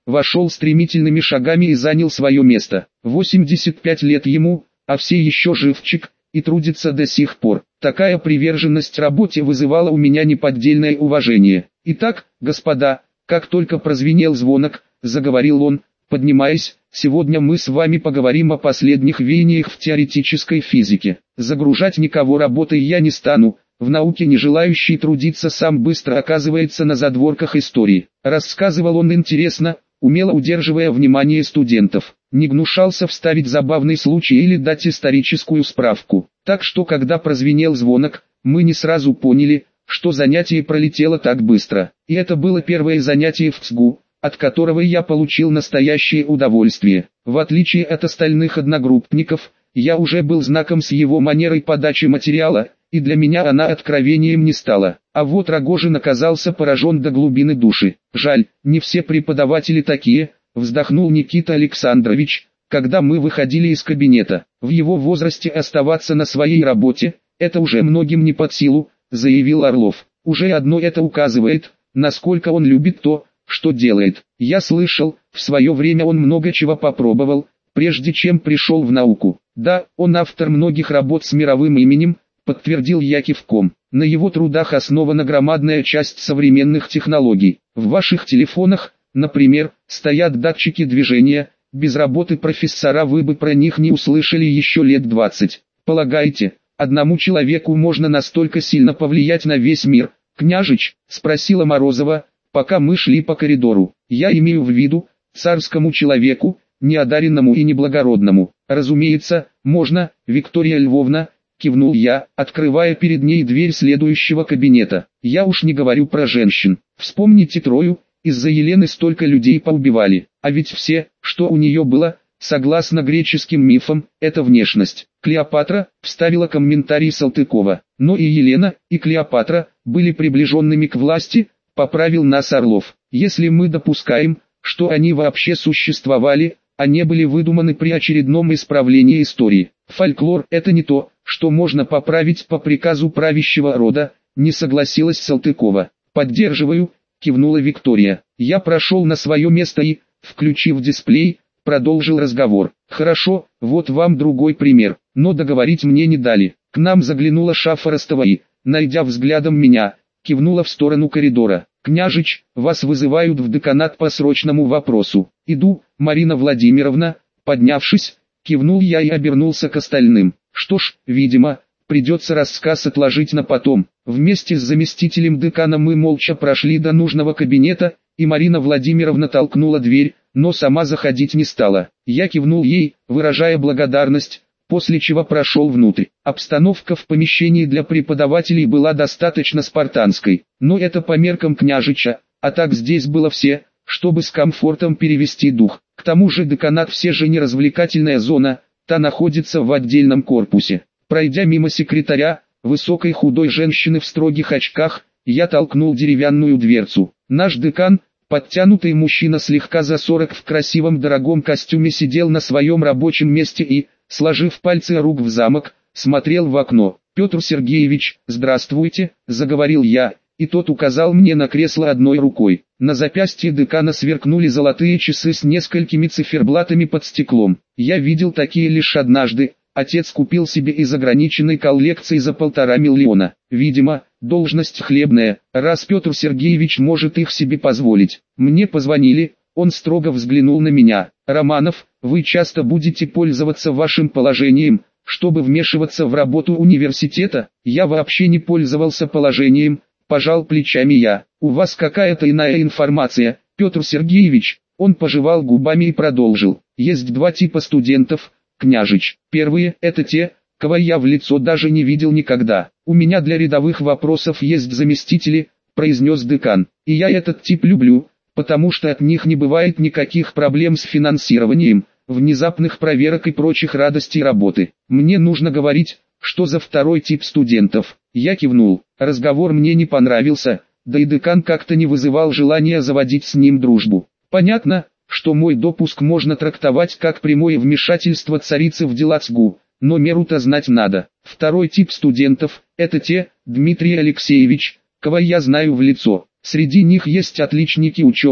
вошел стремительными шагами и занял свое место. восемьдесят пять лет ему, а все еще живчик, и трудится до сих пор. Такая приверженность работе вызывала у меня неподдельное уважение. «Итак, господа, как только прозвенел звонок, заговорил он, поднимаясь, сегодня мы с вами поговорим о последних веяниях в теоретической физике. Загружать никого работой я не стану, в науке не желающий трудиться сам быстро оказывается на задворках истории». Рассказывал он интересно, умело удерживая внимание студентов, не гнушался вставить забавный случай или дать историческую справку. Так что когда прозвенел звонок, мы не сразу поняли, что занятие пролетело так быстро. И это было первое занятие в ЦГУ, от которого я получил настоящее удовольствие. В отличие от остальных одногруппников, я уже был знаком с его манерой подачи материала, и для меня она откровением не стала. А вот Рогожин оказался поражен до глубины души. «Жаль, не все преподаватели такие», — вздохнул Никита Александрович, когда мы выходили из кабинета. «В его возрасте оставаться на своей работе — это уже многим не под силу», — заявил Орлов. «Уже одно это указывает, насколько он любит то, что делает. Я слышал, в свое время он много чего попробовал, прежде чем пришел в науку. Да, он автор многих работ с мировым именем», — подтвердил я кивком. «На его трудах основана громадная часть современных технологий. В ваших телефонах, например, стоят датчики движения, без работы профессора вы бы про них не услышали еще лет двадцать. Полагаете, одному человеку можно настолько сильно повлиять на весь мир?» «Княжич?» — спросила Морозова, пока мы шли по коридору. «Я имею в виду, царскому человеку, неодаренному и неблагородному». «Разумеется, можно, Виктория Львовна», — кивнул я, открывая перед ней дверь следующего кабинета. «Я уж не говорю про женщин. Вспомните Трою, из-за Елены столько людей поубивали, а ведь все, что у нее было, согласно греческим мифам, это внешность». Клеопатра, вставила комментарий Салтыкова. «Но и Елена, и Клеопатра были приближенными к власти», — поправил нас Орлов. «Если мы допускаем, что они вообще существовали, а не были выдуманы при очередном исправлении истории. Фольклор — это не то, что можно поправить по приказу правящего рода», — не согласилась Салтыкова. «Поддерживаю», — кивнула Виктория. Я прошел на свое место и, включив дисплей, продолжил разговор. «Хорошо, вот вам другой пример», но договорить мне не дали. К нам заглянула Шафоростова и, найдя взглядом меня, кивнула в сторону коридора. «Княжич, вас вызывают в деканат по срочному вопросу». «Иду, Марина Владимировна», поднявшись, кивнул я и обернулся к остальным. Что ж, видимо, придется рассказ отложить на потом. Вместе с заместителем декана мы молча прошли до нужного кабинета, и Марина Владимировна толкнула дверь, но сама заходить не стала. Я кивнул ей, выражая благодарность, после чего прошел внутрь. Обстановка в помещении для преподавателей была достаточно спартанской, но это по меркам княжича, а так здесь было все, чтобы с комфортом перевести дух. К тому же деканат все же не развлекательная зона, та находится в отдельном корпусе. Пройдя мимо секретаря, высокой худой женщины в строгих очках, я толкнул деревянную дверцу. Наш декан, подтянутый мужчина слегка за сорок в красивом дорогом костюме, сидел на своем рабочем месте и, сложив пальцы рук в замок, смотрел в окно. «Петр Сергеевич, здравствуйте», — заговорил я, и тот указал мне на кресло одной рукой. На запястье декана сверкнули золотые часы с несколькими циферблатами под стеклом. Я видел такие лишь однажды. Отец купил себе из ограниченной коллекции за полтора миллиона. Видимо, должность хлебная, раз Петр Сергеевич может их себе позволить. Мне позвонили, он строго взглянул на меня. «Романов, вы часто будете пользоваться вашим положением, чтобы вмешиваться в работу университета?» «Я вообще не пользовался положением», — пожал плечами я. «У вас какая-то иная информация, Петр Сергеевич». Он пожевал губами и продолжил. «Есть два типа студентов, княжич. Первые – это те, кого я в лицо даже не видел никогда. У меня для рядовых вопросов есть заместители», – произнес декан. «И я этот тип люблю, потому что от них не бывает никаких проблем с финансированием, внезапных проверок и прочих радостей работы. Мне нужно говорить, что за второй тип студентов». Я кивнул. Разговор мне не понравился, да и декан как-то не вызывал желания заводить с ним дружбу. Понятно, что мой допуск можно трактовать как прямое вмешательство царицы в дела ЦГУ, но меру-то знать надо. Второй тип студентов – это те, Дмитрий Алексеевич, кого я знаю в лицо. Среди них есть отличники учебы,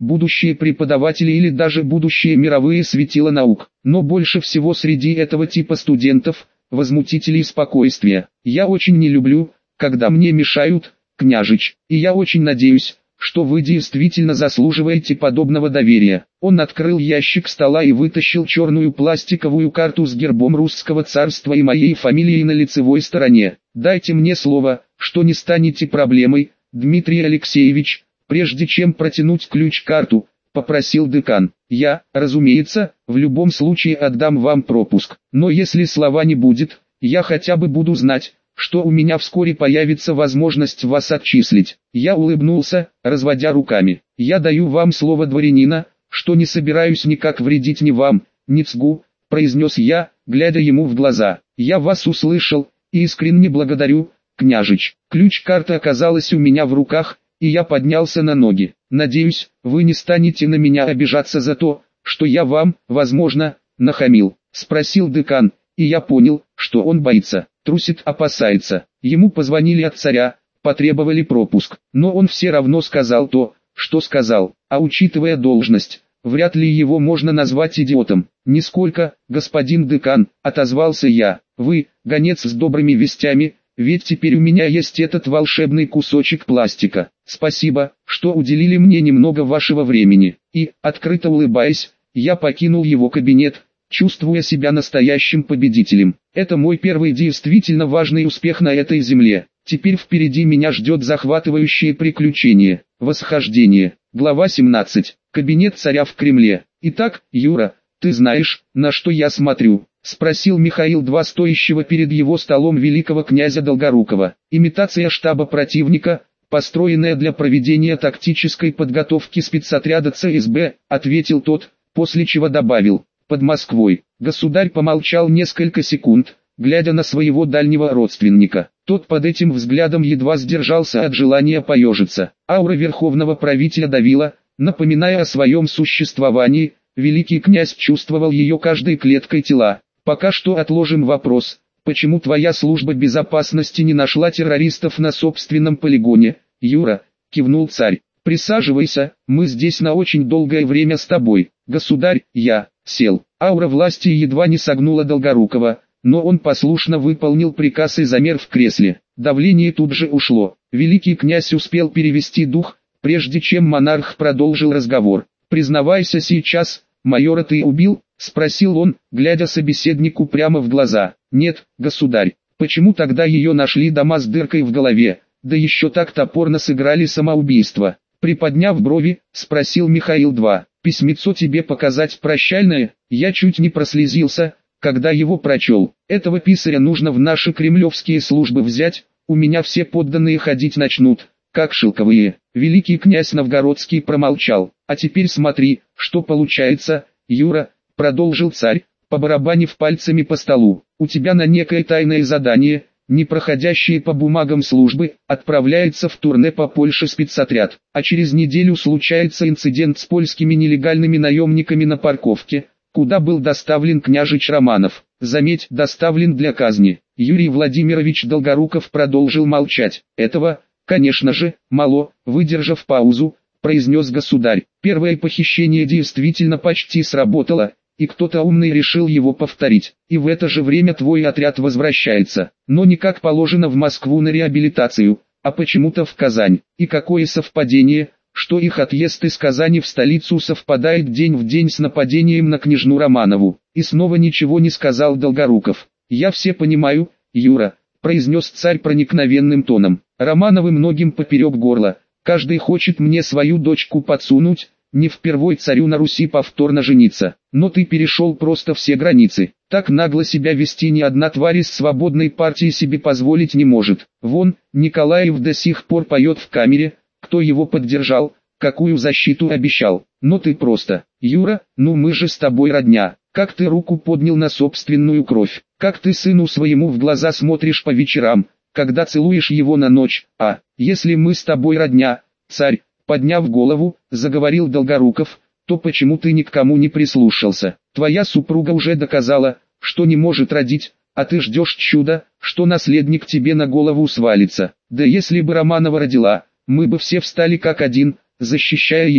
будущие преподаватели или даже будущие мировые светила наук. Но больше всего среди этого типа студентов, возмутителей спокойствия, я очень не люблю, когда мне мешают, княжич, и я очень надеюсь, что вы действительно заслуживаете подобного доверия. Он открыл ящик стола и вытащил черную пластиковую карту с гербом русского царства и моей фамилией на лицевой стороне. Дайте мне слово, что не станете проблемой, Дмитрий Алексеевич. Прежде чем протянуть ключ-карту, попросил декан. Я, разумеется, в любом случае отдам вам пропуск. Но если слова не будет, я хотя бы буду знать, что у меня вскоре появится возможность вас отчислить. Я улыбнулся, разводя руками. Я даю вам слово дворянина, что не собираюсь никак вредить ни вам, ни ЦГУ, произнес я, глядя ему в глаза. Я вас услышал, и искренне благодарю, княжич. Ключ-карта оказалась у меня в руках, и я поднялся на ноги. Надеюсь, вы не станете на меня обижаться за то, что я вам, возможно, нахамил, спросил декан, и я понял, что он боится. Трусит, опасается. Ему позвонили от царя, потребовали пропуск, но он все равно сказал то, что сказал, а учитывая должность, вряд ли его можно назвать идиотом. «Нисколько, господин декан», — отозвался я, — «вы, гонец с добрыми вестями, ведь теперь у меня есть этот волшебный кусочек пластика. Спасибо, что уделили мне немного вашего времени». И, открыто улыбаясь, я покинул его кабинет, чувствуя себя настоящим победителем. Это мой первый действительно важный успех на этой земле. Теперь впереди меня ждет захватывающее приключение. Восхождение. Глава семнадцать. Кабинет царя в Кремле. «Итак, Юра, ты знаешь, на что я смотрю?» — спросил Михаил два стоящего перед его столом великого князя Долгорукова. «Имитация штаба противника, построенная для проведения тактической подготовки спецотряда ЦСБ», — ответил тот, после чего добавил: «под Москвой». Государь помолчал несколько секунд, глядя на своего дальнего родственника. Тот под этим взглядом едва сдержался от желания поежиться. Аура верховного правителя давила, напоминая о своем существовании. Великий князь чувствовал ее каждой клеткой тела. «Пока что отложим вопрос, почему твоя служба безопасности не нашла террористов на собственном полигоне, Юра?» — кивнул царь. «Присаживайся, мы здесь на очень долгое время с тобой». «Государь, я...» Сел. Аура власти едва не согнула Долгорукова, но он послушно выполнил приказ и замер в кресле. Давление тут же ушло. Великий князь успел перевести дух, прежде чем монарх продолжил разговор. «Признавайся сейчас, майора ты убил?» — спросил он, глядя собеседнику прямо в глаза. «Нет, государь. Почему тогда ее нашли дома с дыркой в голове, да еще так топорно сыграли самоубийство?» Приподняв брови, спросил Михаил два. «Письмецо тебе показать прощальное?» Я чуть не прослезился, когда его прочел. «Этого писаря нужно в наши кремлевские службы взять, у меня все подданные ходить начнут, как шелковые». Великий князь Новгородский промолчал. «А теперь смотри, что получается, Юра», — продолжил царь, побарабанив пальцами по столу. «У тебя на некое тайное задание, не проходящие по бумагам службы, отправляется в турне по Польше спецотряд, а через неделю случается инцидент с польскими нелегальными наемниками на парковке, куда был доставлен княжич Романов. Заметь, доставлен для казни». Юрий Владимирович Долгоруков продолжил молчать. «Этого, конечно же, мало», — выдержав паузу, произнес государь. «Первое похищение действительно почти сработало, и кто-то умный решил его повторить. И в это же время твой отряд возвращается, но не как положено в Москву на реабилитацию, а почему-то в Казань. И какое совпадение, что их отъезд из Казани в столицу совпадает день в день с нападением на княжну Романову». И снова ничего не сказал Долгоруков. «Я все понимаю, Юра», — произнес царь проникновенным тоном. «Романовы многим поперек горла, каждый хочет мне свою дочку подсунуть, не впервой царю на Руси повторно жениться. Но ты перешел просто все границы. Так нагло себя вести ни одна тварь из свободной партии себе позволить не может. Вон, Николаев до сих пор поет в камере, кто его поддержал, какую защиту обещал. Но ты просто, Юра, ну мы же с тобой родня. Как ты руку поднял на собственную кровь, как ты сыну своему в глаза смотришь по вечерам, когда целуешь его на ночь. А, если мы с тобой родня, царь, подняв голову, заговорил Долгоруков, то почему ты ни к кому не прислушался? Твоя супруга уже доказала, что не может родить, а ты ждешь чуда, что наследник тебе на голову свалится. Да если бы Романова родила, мы бы все встали как один, защищая ее.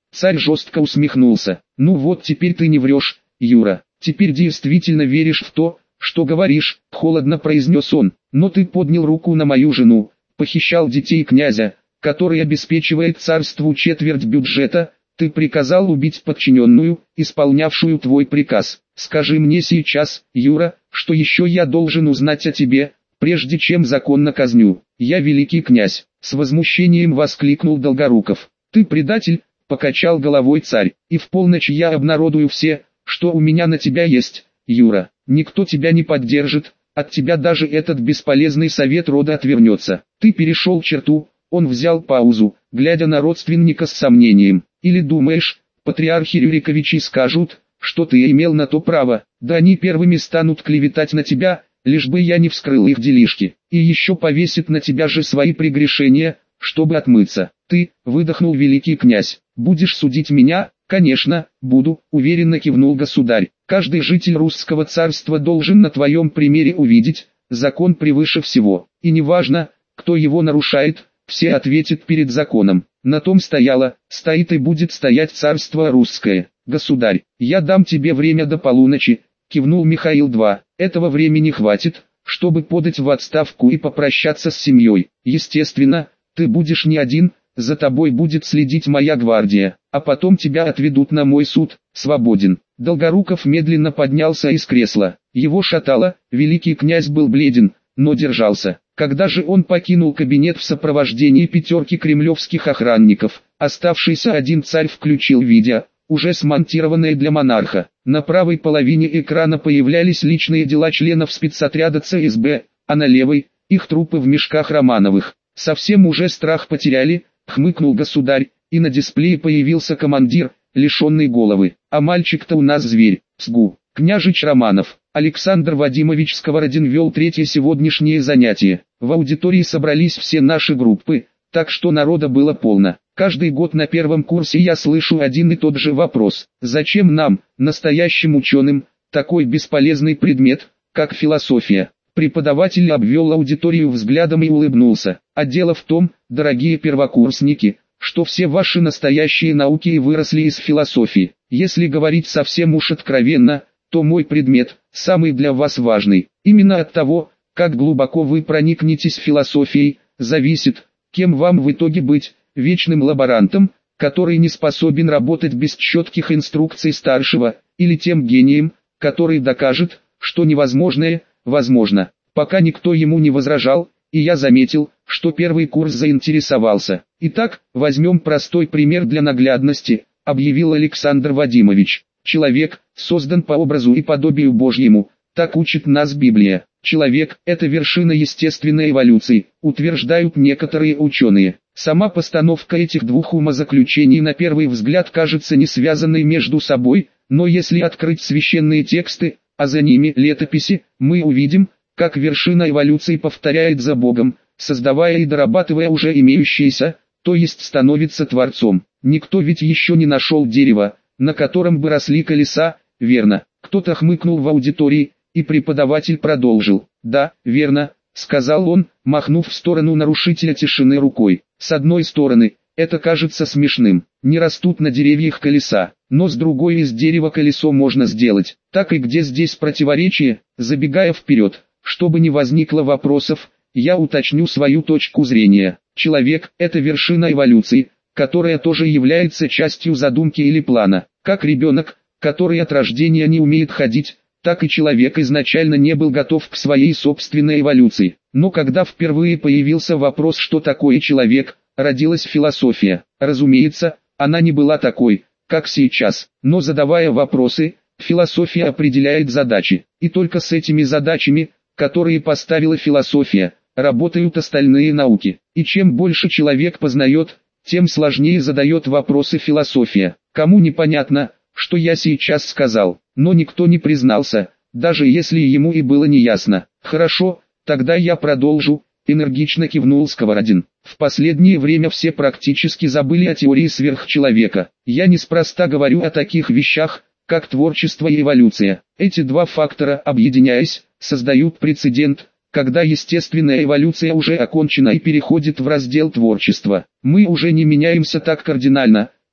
Царь жестко усмехнулся. Ну вот теперь ты не врешь, Юра. Теперь действительно веришь в то, что говоришь, холодно произнес он. Но ты поднял руку на мою жену, похищал детей князя, который обеспечивает царству четверть бюджета. Ты приказал убить подчиненную, исполнявшую твой приказ. Скажи мне сейчас, Юра, что еще я должен узнать о тебе, прежде чем законно казню. Я великий князь, с возмущением воскликнул Долгоруков. Ты предатель, покачал головой царь, и в полночь я обнародую все, что у меня на тебя есть, Юра. Никто тебя не поддержит, от тебя даже этот бесполезный совет рода отвернется. Ты перешел черту. Он взял паузу, глядя на родственника с сомнением. Или думаешь, патриархи Рюриковичи скажут, что ты имел на то право, да они первыми станут клеветать на тебя, лишь бы я не вскрыл их делишки, и еще повесит на тебя же свои прегрешения, чтобы отмыться. Ты, выдохнул великий князь, будешь судить меня? Конечно, буду, уверенно кивнул государь. Каждый житель русского царства должен на твоем примере увидеть, закон превыше всего, и неважно, кто его нарушает, все ответят перед законом. На том стояло, стоит и будет стоять царство русское. Государь, я дам тебе время до полуночи, кивнул Михаил-два. Этого времени хватит, чтобы подать в отставку и попрощаться с семьей. Естественно, ты будешь не один, за тобой будет следить моя гвардия, а потом тебя отведут на мой суд. Свободен. Долгоруков медленно поднялся из кресла. Его шатало, великий князь был бледен, но держался. Когда же он покинул кабинет в сопровождении пятерки кремлевских охранников, оставшийся один царь включил видео, уже смонтированное для монарха. На правой половине экрана появлялись личные дела членов спецотряда ЦСБ, а на левой – их трупы в мешках Романовых. Совсем уже страх потеряли, хмыкнул государь, и на дисплее появился командир, лишенный головы. А мальчик-то у нас зверь, сгу. Княжич Романов, Александр Вадимович Сковородин вел третье сегодняшнее занятие. В аудитории собрались все наши группы, так что народа было полно. Каждый год на первом курсе я слышу один и тот же вопрос. Зачем нам, настоящим ученым, такой бесполезный предмет, как философия? Преподаватель обвел аудиторию взглядом и улыбнулся. А дело в том, дорогие первокурсники, что все ваши настоящие науки и выросли из философии. Если говорить совсем уж откровенно, то мой предмет, самый для вас важный. Именно от того, как глубоко вы проникнетесь философией, зависит, кем вам в итоге быть, вечным лаборантом, который не способен работать без четких инструкций старшего, или тем гением, который докажет, что невозможное, возможно. Пока никто ему не возражал, и я заметил, что первый курс заинтересовался. Итак, возьмем простой пример для наглядности, объявил Александр Вадимович. Человек создан по образу и подобию Божьему, так учит нас Библия. Человек – это вершина естественной эволюции, утверждают некоторые ученые. Сама постановка этих двух умозаключений на первый взгляд кажется не связанной между собой, но если открыть священные тексты, а за ними летописи, мы увидим, как вершина эволюции повторяет за Богом, создавая и дорабатывая уже имеющееся, то есть становится Творцом. Никто ведь еще не нашел дерева, на котором бы росли колеса, верно? Кто-то хмыкнул в аудитории, и преподаватель продолжил. Да, верно, сказал он, махнув в сторону нарушителя тишины рукой. С одной стороны, это кажется смешным, не растут на деревьях колеса, но с другой из дерева колесо можно сделать. Так и где здесь противоречие? Забегая вперед, чтобы не возникло вопросов, я уточню свою точку зрения. Человек – это вершина эволюции, которая тоже является частью задумки или плана. Как ребенок, который от рождения не умеет ходить, так и человек изначально не был готов к своей собственной эволюции. Но когда впервые появился вопрос, что такое человек, родилась философия. Разумеется, она не была такой, как сейчас. Но задавая вопросы, философия определяет задачи. И только с этими задачами, которые поставила философия, работают остальные науки. И чем больше человек познает, тем сложнее задает вопросы философия. Кому непонятно, что я сейчас сказал, но никто не признался, даже если ему и было неясно. Хорошо, тогда я продолжу, энергично кивнул Сковородин. В последнее время все практически забыли о теории сверхчеловека. Я неспроста говорю о таких вещах, как творчество и эволюция. Эти два фактора, объединяясь, создают прецедент, когда естественная эволюция уже окончена и переходит в раздел творчества. Мы уже не меняемся так кардинально,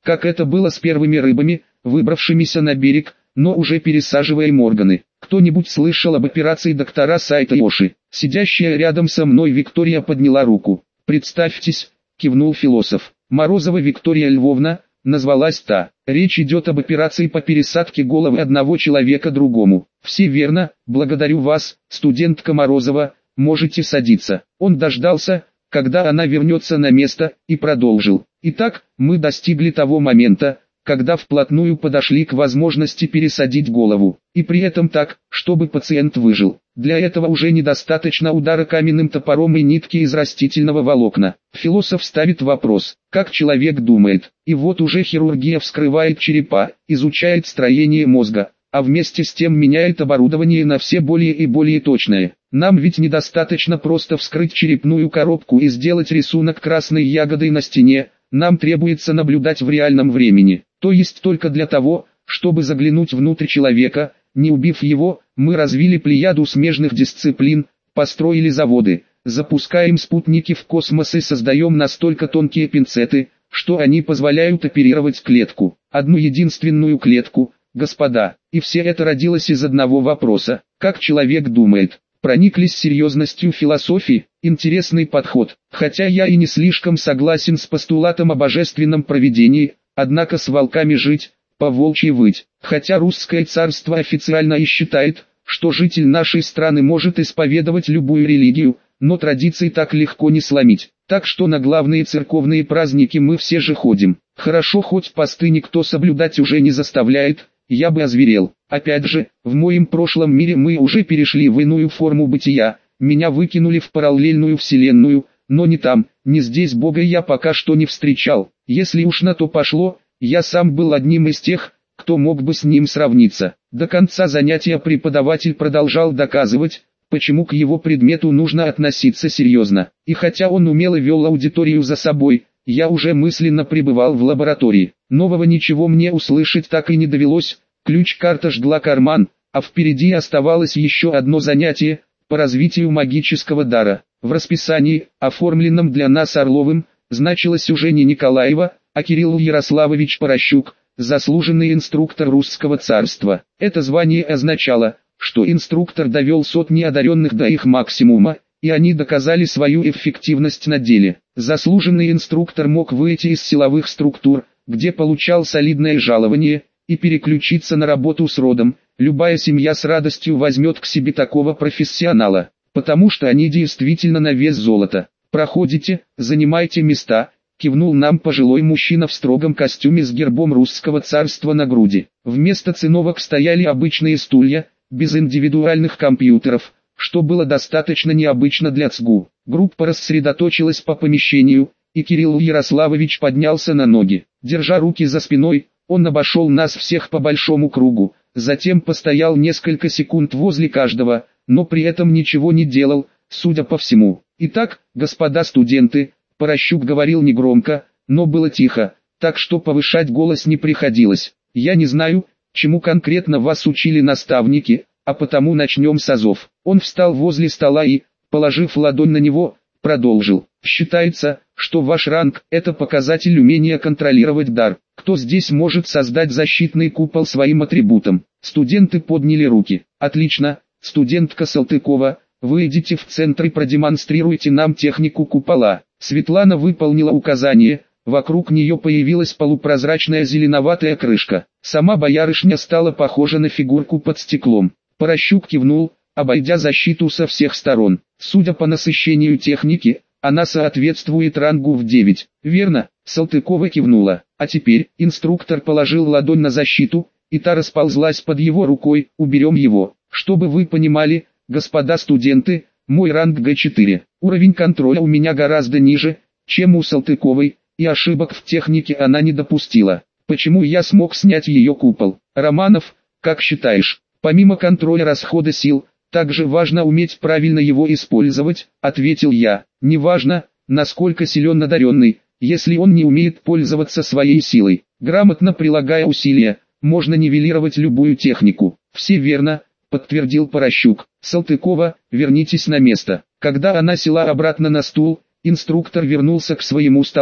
как это было с первыми рыбами, выбравшимися на берег, но уже пересаживаем органы. Кто-нибудь слышал об операции доктора Сайтоёши? Сидящая рядом со мной Виктория подняла руку. «Представьтесь», — кивнул философ. «Морозова Виктория Львовна», — назвалась та. «Речь идет об операции по пересадке головы одного человека другому». «Все верно, благодарю вас, студентка Морозова, можете садиться». Он дождался, когда она вернется на место, и продолжил. «Итак, мы достигли того момента, когда вплотную подошли к возможности пересадить голову, и при этом так, чтобы пациент выжил. Для этого уже недостаточно удара каменным топором и нитки из растительного волокна». Философ ставит вопрос, как человек думает, и вот уже хирургия вскрывает черепа, изучает строение мозга, а вместе с тем меняет оборудование на все более и более точное. Нам ведь недостаточно просто вскрыть черепную коробку и сделать рисунок красной ягодой на стене, нам требуется наблюдать в реальном времени. То есть только для того, чтобы заглянуть внутрь человека, не убив его, мы развили плеяду смежных дисциплин, построили заводы, запускаем спутники в космос и создаем настолько тонкие пинцеты, что они позволяют оперировать клетку. Одну единственную клетку, господа. И все это родилось из одного вопроса: как человек думает? Прониклись серьезностью философии? Интересный подход. Хотя я и не слишком согласен с постулатом о божественном провидении, однако с волками жить, по волчьи выть. Хотя русское царство официально и считает, что житель нашей страны может исповедовать любую религию, но традиции так легко не сломить. Так что на главные церковные праздники мы все же ходим. Хорошо, хоть посты никто соблюдать уже не заставляет, я бы озверел. Опять же, в моем прошлом мире мы уже перешли в иную форму бытия, меня выкинули в параллельную вселенную, но ни там, ни здесь Бога я пока что не встречал. Если уж на то пошло, я сам был одним из тех, кто мог бы с ним сравниться. До конца занятия преподаватель продолжал доказывать, почему к его предмету нужно относиться серьезно. И хотя он умело вел аудиторию за собой, я уже мысленно пребывал в лаборатории. Нового ничего мне услышать так и не довелось, ключ-карта жгла карман, а впереди оставалось еще одно занятие, по развитию магического дара. В расписании, оформленном для нас Орловым, значилось уже не Николаева, а Кирилл Ярославович Порощук, заслуженный инструктор русского царства. Это звание означало, что инструктор довел сотни одаренных до их максимума, и они доказали свою эффективность на деле. Заслуженный инструктор мог выйти из силовых структур, где получал солидное жалование, и переключиться на работу с родом. Любая семья с радостью возьмет к себе такого профессионала, потому что они действительно на вес золота. «Проходите, занимайте места», — кивнул нам пожилой мужчина в строгом костюме с гербом русского царства на груди. Вместо циновок стояли обычные стулья, без индивидуальных компьютеров, что было достаточно необычно для ЦГУ. Группа рассредоточилась по помещению, и Кирилл Ярославович поднялся на ноги. Держа руки за спиной, он обошел нас всех по большому кругу, затем постоял несколько секунд возле каждого, но при этом ничего не делал, судя по всему. «Итак, господа студенты», — Порощук говорил негромко, но было тихо, так что повышать голос не приходилось. «Я не знаю, чему конкретно вас учили наставники, а потому начнем с азов». Он встал возле стола и, положив ладонь на него, продолжил. «Считается, что ваш ранг – это показатель умения контролировать дар. Кто здесь может создать защитный купол своим атрибутом?» Студенты подняли руки. «Отлично, студентка Салтыкова, вы идите в центр и продемонстрируйте нам технику купола». Светлана выполнила указание, вокруг нее появилась полупрозрачная зеленоватая крышка. Сама боярышня стала похожа на фигурку под стеклом. Порощук кивнул, обойдя защиту со всех сторон. Судя по насыщению техники, она соответствует рангу в девять. «Верно», — Салтыкова кивнула. «А теперь», — инструктор положил ладонь на защиту, и та расползлась под его рукой. «Уберем его. Чтобы вы понимали, господа студенты, мой ранг Г четыре. Уровень контроля у меня гораздо ниже, чем у Салтыковой, и ошибок в технике она не допустила. Почему я смог снять ее купол? Романов, как считаешь?» «Помимо контроля расхода сил, также важно уметь правильно его использовать», — ответил я. «Неважно, насколько силен одаренный, если он не умеет пользоваться своей силой. Грамотно прилагая усилия, можно нивелировать любую технику». «Все верно», — подтвердил Порощук. «Салтыкова, вернитесь на место». Когда она села обратно на стул, инструктор вернулся к своему столу.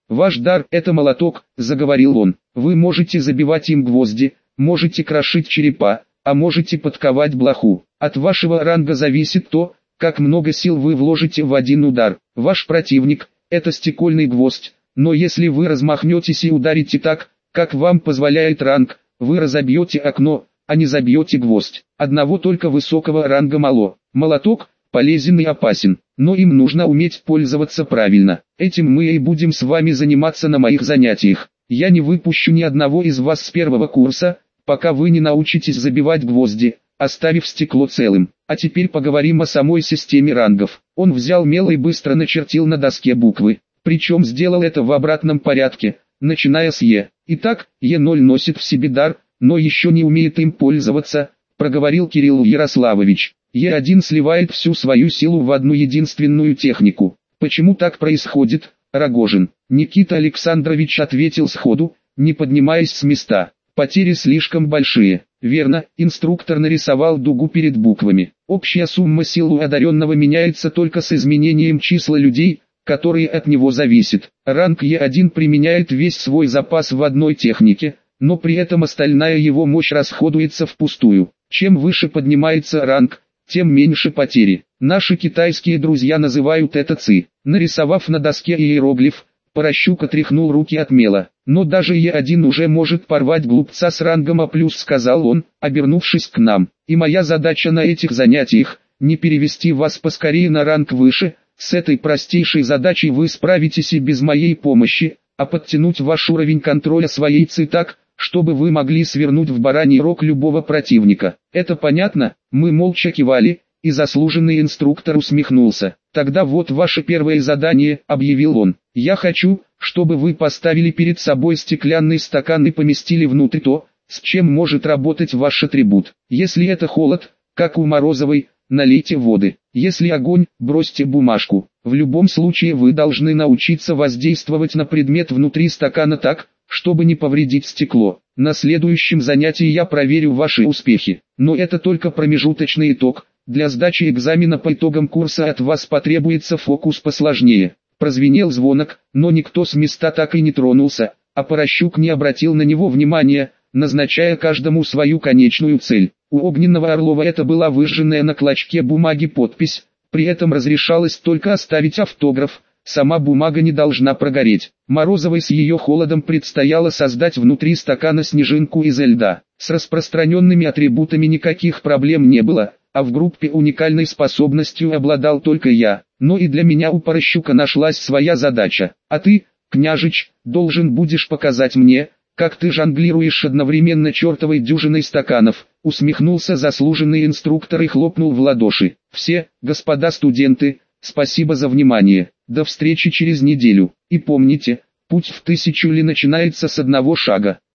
Ваш дар – это молоток, заговорил он. Вы можете забивать им гвозди, можете крошить черепа, а можете подковать блоху. От вашего ранга зависит то, как много сил вы вложите в один удар. Ваш противник – это стекольный гвоздь, но если вы размахнетесь и ударите так, как вам позволяет ранг, вы разобьете окно, а не забьете гвоздь. Одного только высокого ранга мало. Молоток полезен и опасен, но им нужно уметь пользоваться правильно. Этим мы и будем с вами заниматься на моих занятиях. Я не выпущу ни одного из вас с первого курса, пока вы не научитесь забивать гвозди, оставив стекло целым. А теперь поговорим о самой системе рангов. Он взял мел и быстро начертил на доске буквы, причем сделал это в обратном порядке, начиная с Е. Итак, Е ноль носит в себе дар, но еще не умеет им пользоваться, проговорил Кирилл Ярославович. Е один сливает всю свою силу в одну единственную технику. Почему так происходит, Рогожин? Никита Александрович ответил сходу, не поднимаясь с места. Потери слишком большие. Верно, инструктор нарисовал дугу перед буквами. Общая сумма сил у одаренного меняется только с изменением числа людей, которые от него зависят. Ранг Е один применяет весь свой запас в одной технике, но при этом остальная его мощь расходуется впустую. Чем выше поднимается ранг, тем меньше потери. Наши китайские друзья называют это ци. Нарисовав на доске иероглиф, Порощук отряхнул руки от мела. Но даже Е один уже может порвать глупца с рангом А+, сказал он, обернувшись к нам. И моя задача на этих занятиях, не перевести вас поскорее на ранг выше. С этой простейшей задачей вы справитесь и без моей помощи, а подтянуть ваш уровень контроля своей ци так, чтобы вы могли свернуть в бараний рог любого противника. Это понятно? Мы молча кивали, и заслуженный инструктор усмехнулся. Тогда вот ваше первое задание, объявил он. Я хочу, чтобы вы поставили перед собой стеклянный стакан и поместили внутрь то, с чем может работать ваш атрибут. Если это холод, как у Морозовой, налейте воды. Если огонь, бросьте бумажку. В любом случае вы должны научиться воздействовать на предмет внутри стакана так, чтобы не повредить стекло. На следующем занятии я проверю ваши успехи. Но это только промежуточный итог. Для сдачи экзамена по итогам курса от вас потребуется фокус посложнее. Прозвенел звонок, но никто с места так и не тронулся, а Порощук не обратил на него внимания, назначая каждому свою конечную цель. У Огненного Орлова это была выжженная на клочке бумаги подпись, при этом разрешалось только оставить автограф, сама бумага не должна прогореть. Морозовой с ее холодом предстояло создать внутри стакана снежинку из льда. С распространенными атрибутами никаких проблем не было, а в группе уникальной способностью обладал только я. Но и для меня у Порощука нашлась своя задача. А ты, княжич, должен будешь показать мне, как ты жонглируешь одновременно чертовой дюжиной стаканов, усмехнулся заслуженный инструктор и хлопнул в ладоши. Все, господа студенты, спасибо за внимание. До встречи через неделю. И помните, путь в тысячу ли начинается с одного шага.